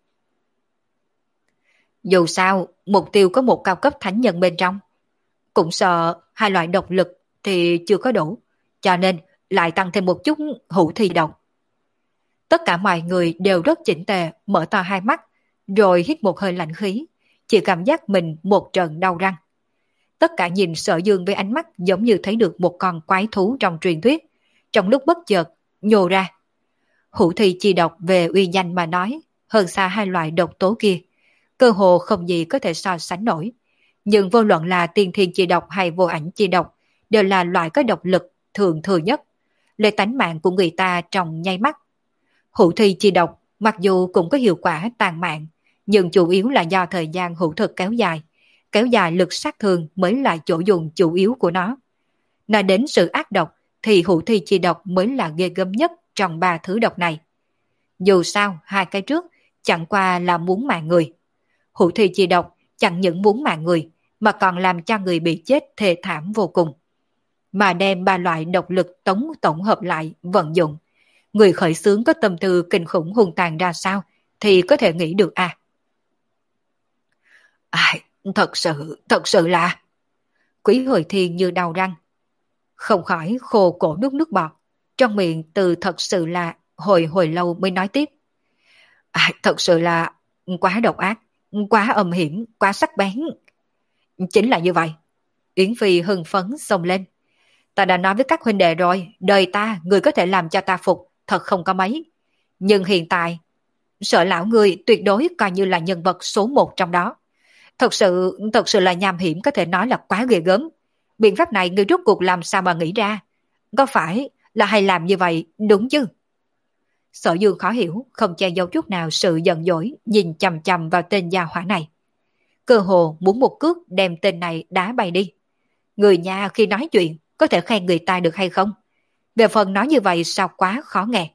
Dù sao, mục tiêu có một cao cấp thánh nhân bên trong. Cũng sợ hai loại độc lực thì chưa có đủ, cho nên lại tăng thêm một chút hữu thi độc. Tất cả mọi người đều rất chỉnh tề, mở to hai mắt, rồi hít một hơi lạnh khí, chỉ cảm giác mình một trận đau răng. Tất cả nhìn Sở Dương với ánh mắt giống như thấy được một con quái thú trong truyền thuyết, trong lúc bất chợt nhô ra. Hữu thi chi độc về uy danh mà nói, hơn xa hai loại độc tố kia, cơ hồ không gì có thể so sánh nổi. Nhưng vô luận là tiên thiên chi độc hay vô ảnh chi độc, đều là loại có độc lực thường thừa nhất, lấy tánh mạng của người ta trong nháy mắt. Hữu thi chi độc mặc dù cũng có hiệu quả tàn mạng, nhưng chủ yếu là do thời gian hữu thực kéo dài, kéo dài lực sát thương mới là chỗ dùng chủ yếu của nó. Nói đến sự ác độc thì hữu thi chi độc mới là ghê gớm nhất trong ba thứ độc này. Dù sao hai cái trước chẳng qua là muốn mạng người. Hữu thi chi độc chẳng những muốn mạng người mà còn làm cho người bị chết thê thảm vô cùng. Mà đem ba loại độc lực tống tổng hợp lại vận dụng, người khởi xướng có tâm tư kinh khủng hung tàn ra sao thì có thể nghĩ được à. À, thật sự, thật sự là... Quý Hồi Thiên như đau răng, không khỏi khô cổ nuốt nước bọt, trong miệng từ thật sự là hồi hồi lâu mới nói tiếp. À, thật sự là quá độc ác, quá âm hiểm, quá sắc bén. Chính là như vậy. Yến Phi hưng phấn xông lên. Ta đã nói với các huynh đệ rồi, đời ta, người có thể làm cho ta phục, thật không có mấy. Nhưng hiện tại, sợ lão người tuyệt đối coi như là nhân vật số một trong đó. Thật sự, thật sự là nham hiểm, có thể nói là quá ghê gớm. Biện pháp này người rốt cuộc làm sao mà nghĩ ra? Có phải là hay làm như vậy, đúng chứ? Sở Dương khó hiểu, không che giấu chút nào sự giận dỗi, nhìn chằm chằm vào tên gia hỏa này. Cơ hồ muốn một cước đem tên này đá bay đi. Người nhà khi nói chuyện có thể khen người ta được hay không? Về phần nói như vậy sao quá khó nghe.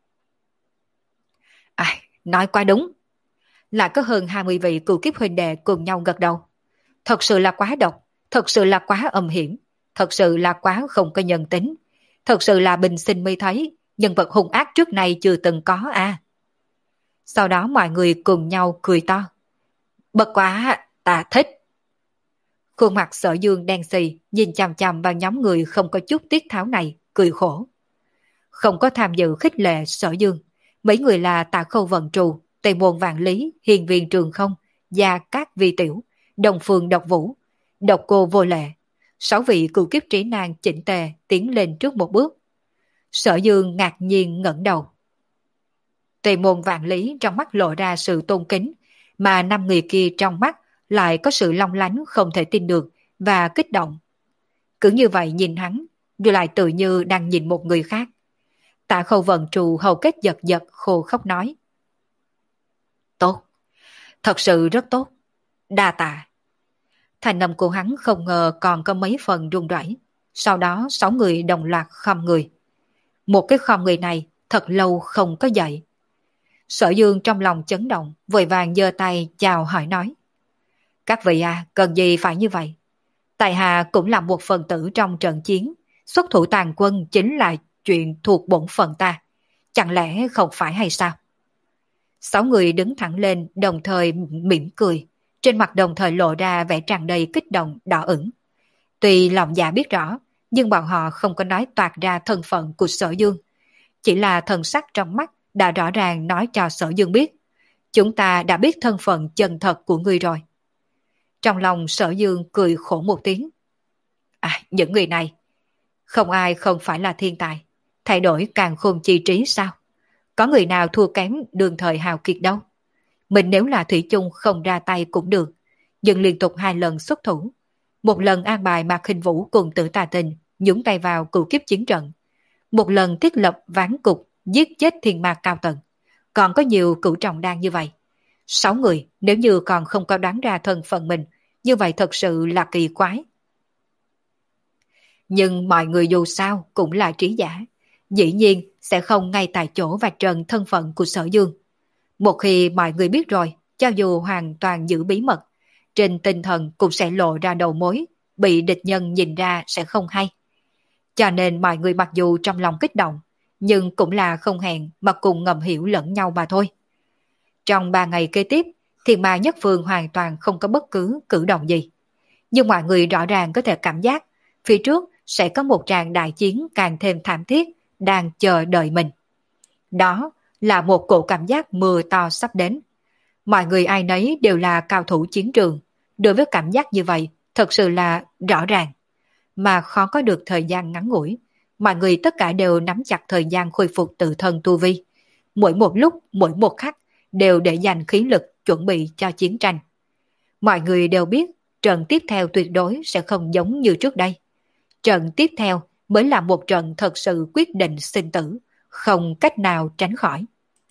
À, nói quá đúng. Lại có hơn hai mươi vị cựu kiếp huynh đệ cùng nhau gật đầu. Thật sự là quá độc, thật sự là quá âm hiểm, thật sự là quá không có nhân tính, thật sự là bình sinh mới thấy, nhân vật hung ác trước này chưa từng có à. Sau đó mọi người cùng nhau cười to. Bất quá, ta thích. Khuôn mặt Sở Dương đen xì, nhìn chằm chằm vào nhóm người không có chút tiết tháo này, cười khổ. Không có tham dự khích lệ Sở Dương, mấy người là Tạ Khâu Vận Trù, Tây Môn Vạn Lý, Hiền Viên Trường Không, Gia Cát Vi Tiểu, Đồng Phương Độc Vũ, Độc Cô Vô Lệ. Sáu vị cựu kiếp trí nan chỉnh tề tiến lên trước một bước. Sở Dương ngạc nhiên ngẩng đầu. Tây Môn Vạn Lý trong mắt lộ ra sự tôn kính, mà năm người kia trong mắt lại có sự long lánh không thể tin được và kích động. Cứ như vậy nhìn hắn, rồi lại tự như đang nhìn một người khác. Tạ Khâu Vận Trù hầu kết giật giật khô khóc nói. Tốt, thật sự rất tốt, đa tạ. Thành âm của hắn không ngờ còn có mấy phần run rẩy. Sau đó sáu người đồng loạt khom người. Một cái khom người này thật lâu không có dậy. Sở Dương trong lòng chấn động, vội vàng giơ tay chào hỏi nói. Các vị à, cần gì phải như vậy? Tại hạ cũng là một phần tử trong trận chiến, xuất thủ tàn quân chính là chuyện thuộc bổn phận ta. Chẳng lẽ không phải hay sao? Sáu người đứng thẳng lên đồng thời mỉm cười, trên mặt đồng thời lộ ra vẻ tràn đầy kích động đỏ ửng. Tuy lòng dạ biết rõ, nhưng bọn họ không có nói toạc ra thân phận của Sở Dương. Chỉ là thần sắc trong mắt đã rõ ràng nói cho Sở Dương biết. Chúng ta đã biết thân phận chân thật của ngươi rồi. Trong lòng Sở Dương cười khổ một tiếng. À, những người này, không ai không phải là thiên tài, thay đổi càng khôn chi trí sao? Có người nào thua kém đường thời hào kiệt đâu. Mình nếu là thủy chung không ra tay cũng được, nhưng liên tục hai lần xuất thủ. Một lần an bài Mạc Khinh Vũ cùng Tử Tà Tình nhúng tay vào cửu kiếp chiến trận. Một lần thiết lập ván cục giết chết thiên ma cao tầng. Còn có nhiều cửu trọng đan như vậy. Sáu người nếu như còn không có đoán ra thân phận mình, như vậy thật sự là kỳ quái. Nhưng mọi người dù sao cũng là trí giả, dĩ nhiên sẽ không ngay tại chỗ vạch trần thân phận của Sở Dương. Một khi mọi người biết rồi, cho dù hoàn toàn giữ bí mật, trên tinh thần cũng sẽ lộ ra đầu mối, bị địch nhân nhìn ra sẽ không hay. Cho nên mọi người mặc dù trong lòng kích động, nhưng cũng là không hẹn mà cùng ngầm hiểu lẫn nhau mà thôi. Trong ba ngày kế tiếp, Thiên Ma Nhất Phương hoàn toàn không có bất cứ cử động gì. Nhưng mọi người rõ ràng có thể cảm giác phía trước sẽ có một tràng đại chiến càng thêm thảm thiết đang chờ đợi mình. Đó là một cổ cảm giác mưa to sắp đến. Mọi người ai nấy đều là cao thủ chiến trường. Đối với cảm giác như vậy, thật sự là rõ ràng. Mà khó có được thời gian ngắn ngủi. Mọi người tất cả đều nắm chặt thời gian khôi phục tự thân tu vi. Mỗi một lúc, mỗi một khắc đều để dành khí lực chuẩn bị cho chiến tranh. Mọi người đều biết trận tiếp theo tuyệt đối sẽ không giống như trước đây. Trận tiếp theo mới là một trận thật sự quyết định sinh tử, không cách nào tránh khỏi.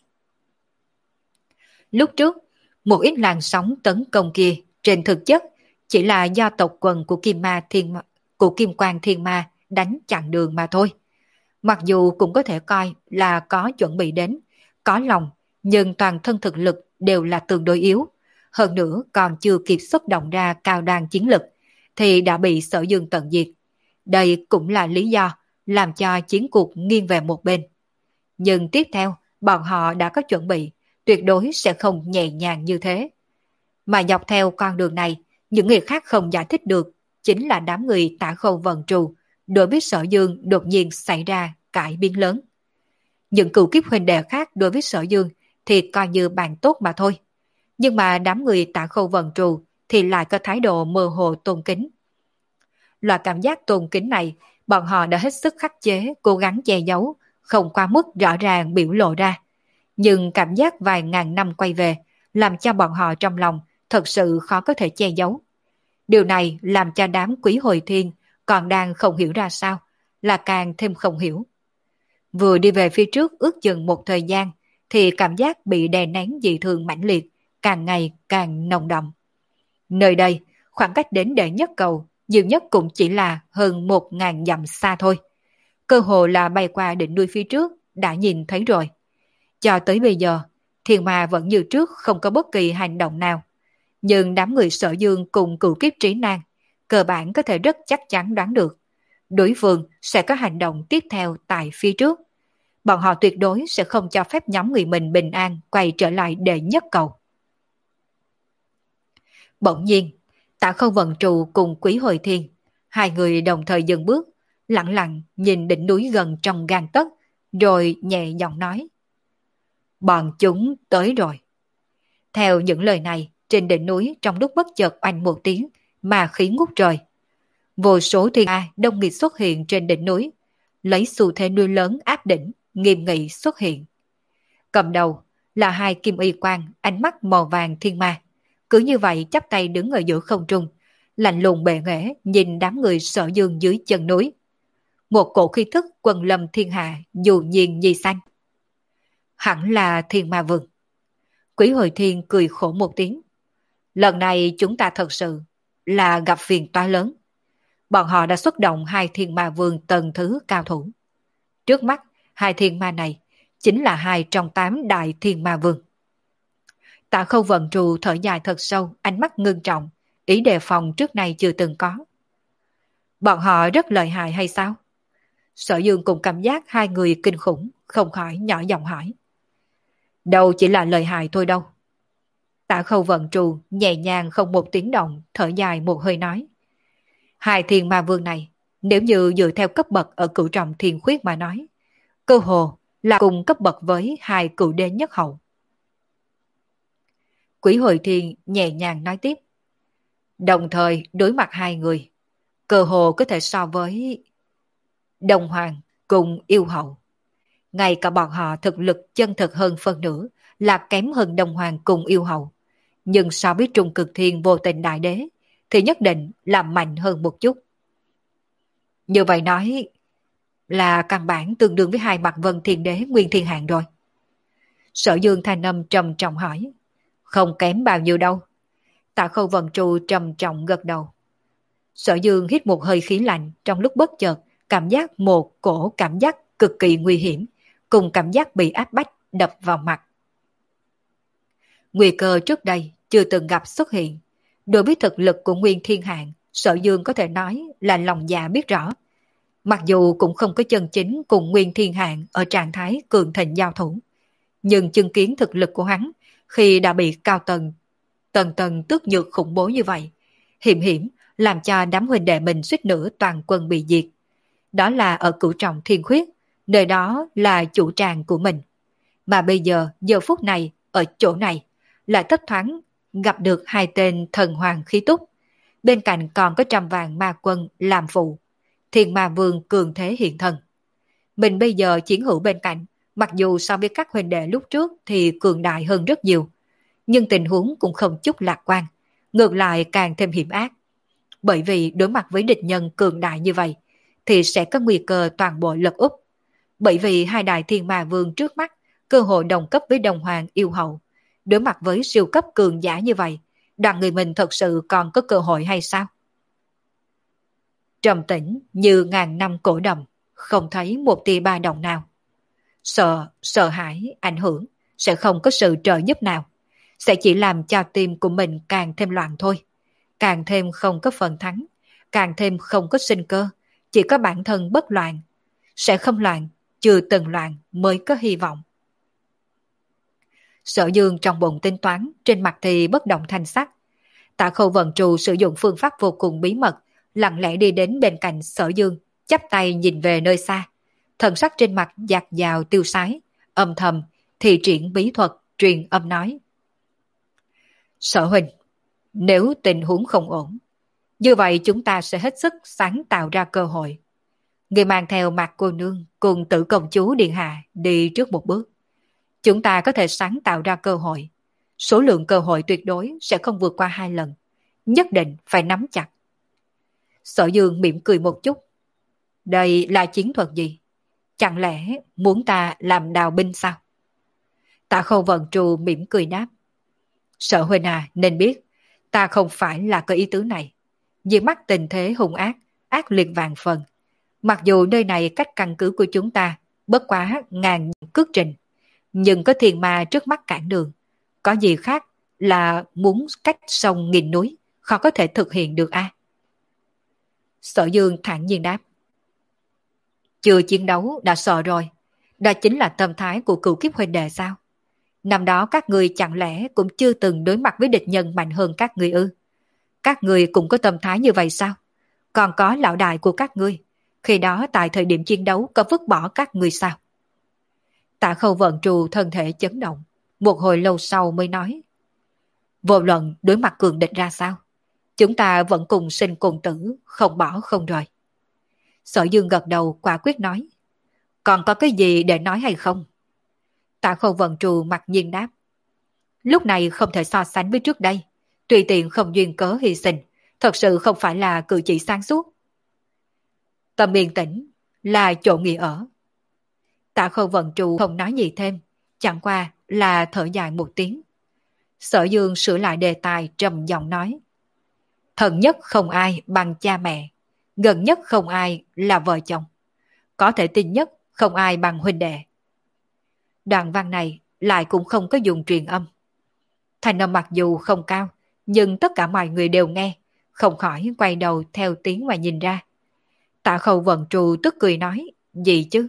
Lúc trước, một ít làn sóng tấn công kia trên thực chất chỉ là do tộc quần của Kim Ma Thiên của Kim Quang Thiên Ma đánh chặn đường mà thôi. Mặc dù cũng có thể coi là có chuẩn bị đến, có lòng, nhưng toàn thân thực lực đều là tương đối yếu. Hơn nữa còn chưa kịp xuất động ra cao đàn chiến lực, thì đã bị Sở Dương tận diệt. Đây cũng là lý do làm cho chiến cuộc nghiêng về một bên. Nhưng tiếp theo, bọn họ đã có chuẩn bị, tuyệt đối sẽ không nhẹ nhàng như thế. Mà dọc theo con đường này, những người khác không giải thích được, chính là đám người Tả Khâu Vận Trù, đối với Sở Dương đột nhiên xảy ra cải biến lớn. Những cựu kiếp huynh đệ khác đối với Sở Dương thì coi như bạn tốt mà thôi. Nhưng mà đám người Tả Khâu Vận Trù thì lại có thái độ mơ hồ tôn kính. Loại cảm giác tôn kính này, bọn họ đã hết sức khắc chế, cố gắng che giấu, không qua mức rõ ràng biểu lộ ra. Nhưng cảm giác vài ngàn năm quay về, làm cho bọn họ trong lòng thật sự khó có thể che giấu. Điều này làm cho đám Quý Hồi Thiên còn đang không hiểu ra sao, là càng thêm không hiểu. Vừa đi về phía trước ước chừng một thời gian, thì cảm giác bị đè nén dị thường mãnh liệt, càng ngày càng nồng đậm. Nơi đây, khoảng cách đến đệ nhất cầu, nhiều nhất cũng chỉ là hơn một ngàn dặm xa thôi. Cơ hồ là bay qua đỉnh núi phía trước, đã nhìn thấy rồi. Cho tới bây giờ, Thiên Ma vẫn như trước không có bất kỳ hành động nào. Nhưng đám người Sở Dương cùng cửu kiếp trí nan, cơ bản có thể rất chắc chắn đoán được. Đối phương sẽ có hành động tiếp theo tại phía trước. Bọn họ tuyệt đối sẽ không cho phép nhóm người mình bình an quay trở lại đệ nhất cầu. Bỗng nhiên, Tạ Khâu Vận Trù cùng Quý Hồi Thiên, hai người đồng thời dừng bước, lặng lặng nhìn đỉnh núi gần trong gang tấc, rồi nhẹ giọng nói: bọn chúng tới rồi. Theo những lời này, trên đỉnh núi trong lúc bất chợt oanh một tiếng, mà khí ngút trời. Vô số thiên ma đông nghịt xuất hiện trên đỉnh núi, lấy xu thế núi lớn áp đỉnh, nghiêm nghị xuất hiện. Cầm đầu là hai kim y quang, ánh mắt màu vàng thiên ma. Cứ như vậy chắp tay đứng ở giữa không trung, lạnh lùng bệ nghệ nhìn đám người Sở Dương dưới chân núi. Một cổ khí thức quần lâm thiên hạ dù nhiên nhi xanh. Hẳn là Thiên Ma Vương. Quý Hồi Thiên cười khổ một tiếng. Lần này chúng ta thật sự là gặp phiền toái lớn. Bọn họ đã xuất động hai Thiên Ma Vương tầng thứ cao thủ. Trước mắt, hai thiên ma này chính là hai trong tám đại Thiên Ma Vương. Tạ Khâu Vận Trù thở dài thật sâu, ánh mắt ngưng trọng, ý đề phòng trước nay chưa từng có. Bọn họ rất lợi hại hay sao? Sở Dương cùng cảm giác hai người kinh khủng, không khỏi nhỏ giọng hỏi. Đâu chỉ là lợi hại thôi đâu. Tạ Khâu Vận Trù nhẹ nhàng không một tiếng động, thở dài một hơi nói. Hai Thiên Ma Vương này, nếu như dựa theo cấp bậc ở cửu trọng thiên khuyết mà nói, cơ hồ là cùng cấp bậc với hai cửu đế nhất hậu. Quý Hồi Thiên nhẹ nhàng nói tiếp. Đồng thời đối mặt hai người, cơ hồ có thể so với Đồng Hoàng cùng Yêu Hậu. Ngay cả bọn họ thực lực chân thực hơn phân nửa là kém hơn Đồng Hoàng cùng Yêu Hậu. Nhưng so với Trung Cực Thiên Vô Tình Đại Đế thì nhất định là mạnh hơn một chút. Như vậy nói là căn bản tương đương với hai Mạc Vân Thiên Đế Nguyên Thiên Hạng rồi. Sở Dương thanh âm trầm trọng hỏi. Không kém bao nhiêu đâu. Tạ Khâu Vận Trù trầm trọng gật đầu. Sở Dương hít một hơi khí lạnh, trong lúc bất chợt cảm giác một cổ cảm giác cực kỳ nguy hiểm, cùng cảm giác bị áp bách đập vào mặt. Nguy cơ trước đây chưa từng gặp xuất hiện. Đối với thực lực của Nguyên Thiên Hạng, Sở Dương có thể nói là lòng dạ biết rõ. Mặc dù cũng không có chân chính cùng Nguyên Thiên Hạng ở trạng thái cường thịnh giao thủ, nhưng chứng kiến thực lực của hắn khi đã bị cao tầng tầng tầng tước nhược khủng bố như vậy, hiểm hiểm làm cho đám huynh đệ mình suýt nữa toàn quân bị diệt. Đó là ở Cửu Trọng Thiên Khuyết, nơi đó là chủ tràng của mình. Mà bây giờ, giờ phút này, ở chỗ này, lại thấp thoáng gặp được hai tên thần hoàng khí túc. Bên cạnh còn có trăm vàng ma quân làm phụ, Thiên Ma Vương cường thế hiện thân. Mình bây giờ chiến hữu bên cạnh, mặc dù so với các huynh đệ lúc trước thì cường đại hơn rất nhiều, nhưng tình huống cũng không chút lạc quan, ngược lại càng thêm hiểm ác. Bởi vì đối mặt với địch nhân cường đại như vậy, thì sẽ có nguy cơ toàn bộ lật úp. Bởi vì hai đại thiên ma vương trước mắt, cơ hội đồng cấp với đồng hoàng yêu hậu. Đối mặt với siêu cấp cường giả như vậy, đoàn người mình thật sự còn có cơ hội hay sao? Trầm tĩnh như ngàn năm cổ đồng, không thấy một tia ba động nào. Sợ, sợ hãi, ảnh hưởng, sẽ không có sự trợ giúp nào. Sẽ chỉ làm cho tim của mình càng thêm loạn thôi. Càng thêm không có phần thắng, càng thêm không có sinh cơ, chỉ có bản thân bất loạn. Sẽ không loạn, chưa từng loạn mới có hy vọng. Sở Dương trong bụng tính toán, trên mặt thì bất động thanh sắc. Tạ Khâu vận trù sử dụng phương pháp vô cùng bí mật, lặng lẽ đi đến bên cạnh Sở Dương, chắp tay nhìn về nơi xa. Thần sắc trên mặt dạt dào tiêu sái, âm thầm, thì triển bí thuật, truyền âm nói. Sở huynh, nếu tình huống không ổn, như vậy chúng ta sẽ hết sức sáng tạo ra cơ hội. Người mang theo Mạc cô nương cùng Tử công chúa điện hạ đi trước một bước. Chúng ta có thể sáng tạo ra cơ hội. Số lượng cơ hội tuyệt đối sẽ không vượt qua hai lần. Nhất định phải nắm chặt. Sở Dương mỉm cười một chút. Đây là chiến thuật gì? Chẳng lẽ muốn ta làm đào binh sao? Tạ Khâu vận trù mỉm cười đáp. Sở huynh à, nên biết, ta không phải là có ý tứ này. Vì mắt tình thế hung ác, ác liệt vàng phần. Mặc dù nơi này cách căn cứ của chúng ta bất quá ngàn cước trình, nhưng có thiên ma trước mắt cản đường. Có gì khác là muốn cách sông nghìn núi, khó có thể thực hiện được a. À? Sở Dương thản nhiên đáp. Chưa chiến đấu đã sợ rồi. Đó chính là tâm thái của cựu kiếp huynh đệ sao? Năm đó các người chẳng lẽ cũng chưa từng đối mặt với địch nhân mạnh hơn các người ư? Các người cũng có tâm thái như vậy sao? Còn có lão đại của các ngươi, khi đó tại thời điểm chiến đấu có vứt bỏ các người sao? Tạ Khâu vận trù thân thể chấn động, một hồi lâu sau mới nói. Vô luận đối mặt cường địch ra sao, chúng ta vẫn cùng sinh cùng tử, không bỏ không rời. Sở Dương gật đầu quả quyết nói. Còn có cái gì để nói hay không? Tạ Khâu vận trù mặc nhiên đáp. Lúc này không thể so sánh với trước đây. Tùy tiện không duyên cớ hy sinh, thật sự không phải là cử chỉ sáng suốt. Tâm yên tĩnh là chỗ nghỉ ở. Tạ Khâu vận trù không nói gì thêm, chẳng qua là thở dài một tiếng. Sở Dương sửa lại đề tài trầm giọng nói. Thần nhất không ai bằng cha mẹ, gần nhất không ai là vợ chồng, có thể tin nhất không ai bằng huynh đệ. Đoạn văn này lại cũng không có dùng truyền âm. Thành âm mặc dù không cao, nhưng tất cả mọi người đều nghe, không khỏi quay đầu theo tiếng mà nhìn ra. Tạ Khâu vận trù tức cười nói, gì chứ?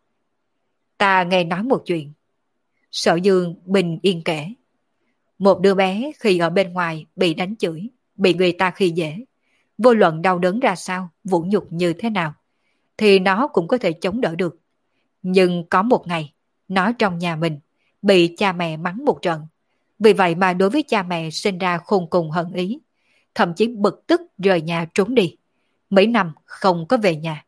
Ta nghe nói một chuyện. Sở Dương bình yên kể. Một đứa bé khi ở bên ngoài bị đánh chửi, bị người ta khi dễ, vô luận đau đớn ra sao, vũ nhục như thế nào, thì nó cũng có thể chống đỡ được. Nhưng có một ngày, nó trong nhà mình, bị cha mẹ mắng một trận. Vì vậy mà đối với cha mẹ sinh ra khôn cùng hận ý, thậm chí bực tức rời nhà trốn đi. Mấy năm không có về nhà.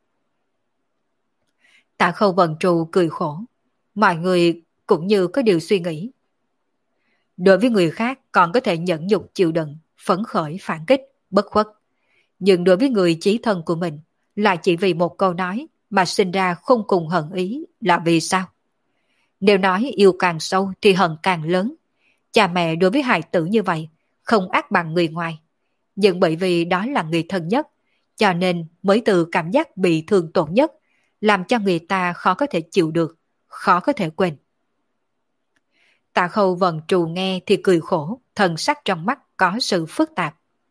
Tạ Khâu vận trù cười khổ. Mọi người cũng như có điều suy nghĩ. Đối với người khác còn có thể nhẫn nhục chịu đựng, phấn khởi phản kích, bất khuất. Nhưng đối với người chí thân của mình, lại chỉ vì một câu nói mà sinh ra không cùng hận ý là vì sao? Nếu nói yêu càng sâu thì hận càng lớn. Cha mẹ đối với hài tử như vậy không ác bằng người ngoài. Nhưng bởi vì đó là người thân nhất, cho nên mới từ cảm giác bị thương tổn nhất, làm cho người ta khó có thể chịu được, khó có thể quên. Tạ Khâu Vân trù nghe thì cười khổ, thần sắc trong mắt có sự phức tạp.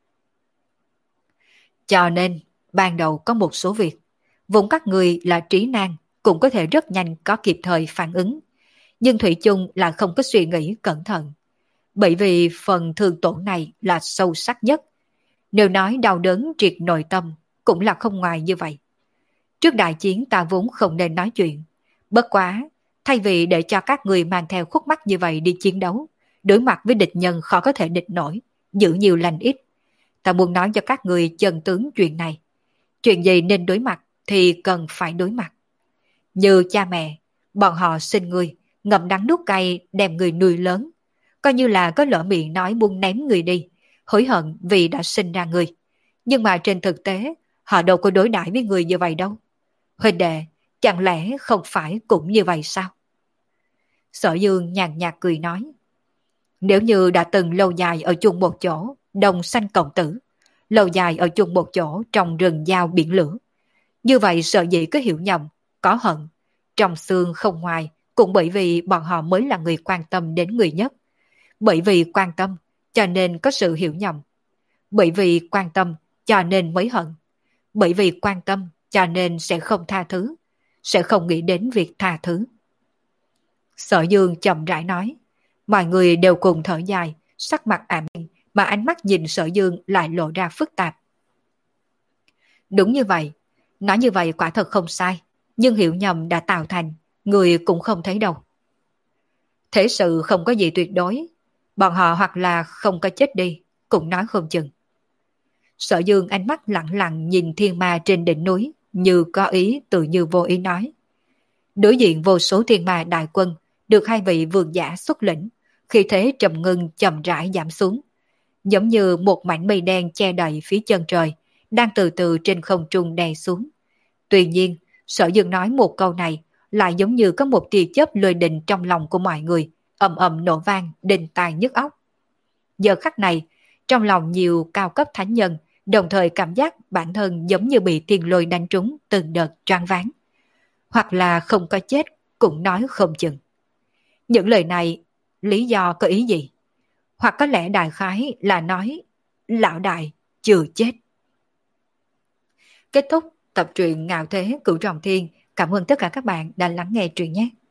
Cho nên, ban đầu có một số việc, vốn các người là trí nan, cũng có thể rất nhanh có kịp thời phản ứng. Nhưng Thủy chung là không có suy nghĩ cẩn thận. Bởi vì phần thương tổn này là sâu sắc nhất. Nếu nói đau đớn triệt nội tâm, cũng là không ngoài như vậy. Trước đại chiến ta vốn không nên nói chuyện. Bất quá, thay vì để cho các người mang theo khúc mắc như vậy đi chiến đấu, đối mặt với địch nhân khó có thể địch nổi, giữ nhiều lành ít. Ta muốn nói cho các người chân tướng chuyện này. Chuyện gì nên đối mặt thì cần phải đối mặt. Như cha mẹ, bọn họ sinh người, ngậm đắng nuốt cay đem người nuôi lớn. Coi như là có lỡ miệng nói muốn ném người đi, hối hận vì đã sinh ra người. Nhưng mà trên thực tế, họ đâu có đối đãi với người như vậy đâu. Huynh đệ, chẳng lẽ không phải cũng như vậy sao? Sở Dương nhàn nhạt cười nói. Nếu như đã từng lâu dài ở chung một chỗ, đồng sanh cộng tử, lâu dài ở chung một chỗ trong rừng dao biển lửa, như vậy sợ dĩ có hiểu nhầm, có hận, trong xương không ngoài, cũng bởi vì bọn họ mới là người quan tâm đến người nhất. Bởi vì quan tâm, cho nên có sự hiểu nhầm. Bởi vì quan tâm, cho nên mới hận. Bởi vì quan tâm, cho nên sẽ không tha thứ, sẽ không nghĩ đến việc tha thứ. Sở Dương chậm rãi nói, mọi người đều cùng thở dài, sắc mặt ảm đạm, mà ánh mắt nhìn Sở Dương lại lộ ra phức tạp. Đúng như vậy, nói như vậy quả thật không sai, nhưng hiểu nhầm đã tạo thành, người cũng không thấy đâu. Thế sự không có gì tuyệt đối, bọn họ hoặc là không có chết đi, cũng nói không chừng. Sở Dương ánh mắt lặng lặng nhìn thiên ma trên đỉnh núi, như có ý tự như vô ý nói. Đối diện vô số thiên ma đại quân, được hai vị vương giả xuất lĩnh, khi thế trầm ngưng chậm rãi giảm xuống. Giống như một mảnh mây đen che đậy phía chân trời, đang từ từ trên không trung đè xuống. Tuy nhiên, Sở Dương nói một câu này, lại giống như có một tia chớp lôi đình trong lòng của mọi người, ầm ầm nổ vang, đinh tai nhức óc. Giờ khắc này, trong lòng nhiều cao cấp thánh nhân, đồng thời cảm giác bản thân giống như bị thiên lôi đánh trúng từng đợt choáng váng. Hoặc là không có chết, cũng nói không chừng. Những lời này, lý do có ý gì? Hoặc có lẽ đại khái là nói, lão đại chưa chết. Kết thúc tập truyện Ngạo Thế Cửu Trọng Thiên. Cảm ơn tất cả các bạn đã lắng nghe truyện nhé.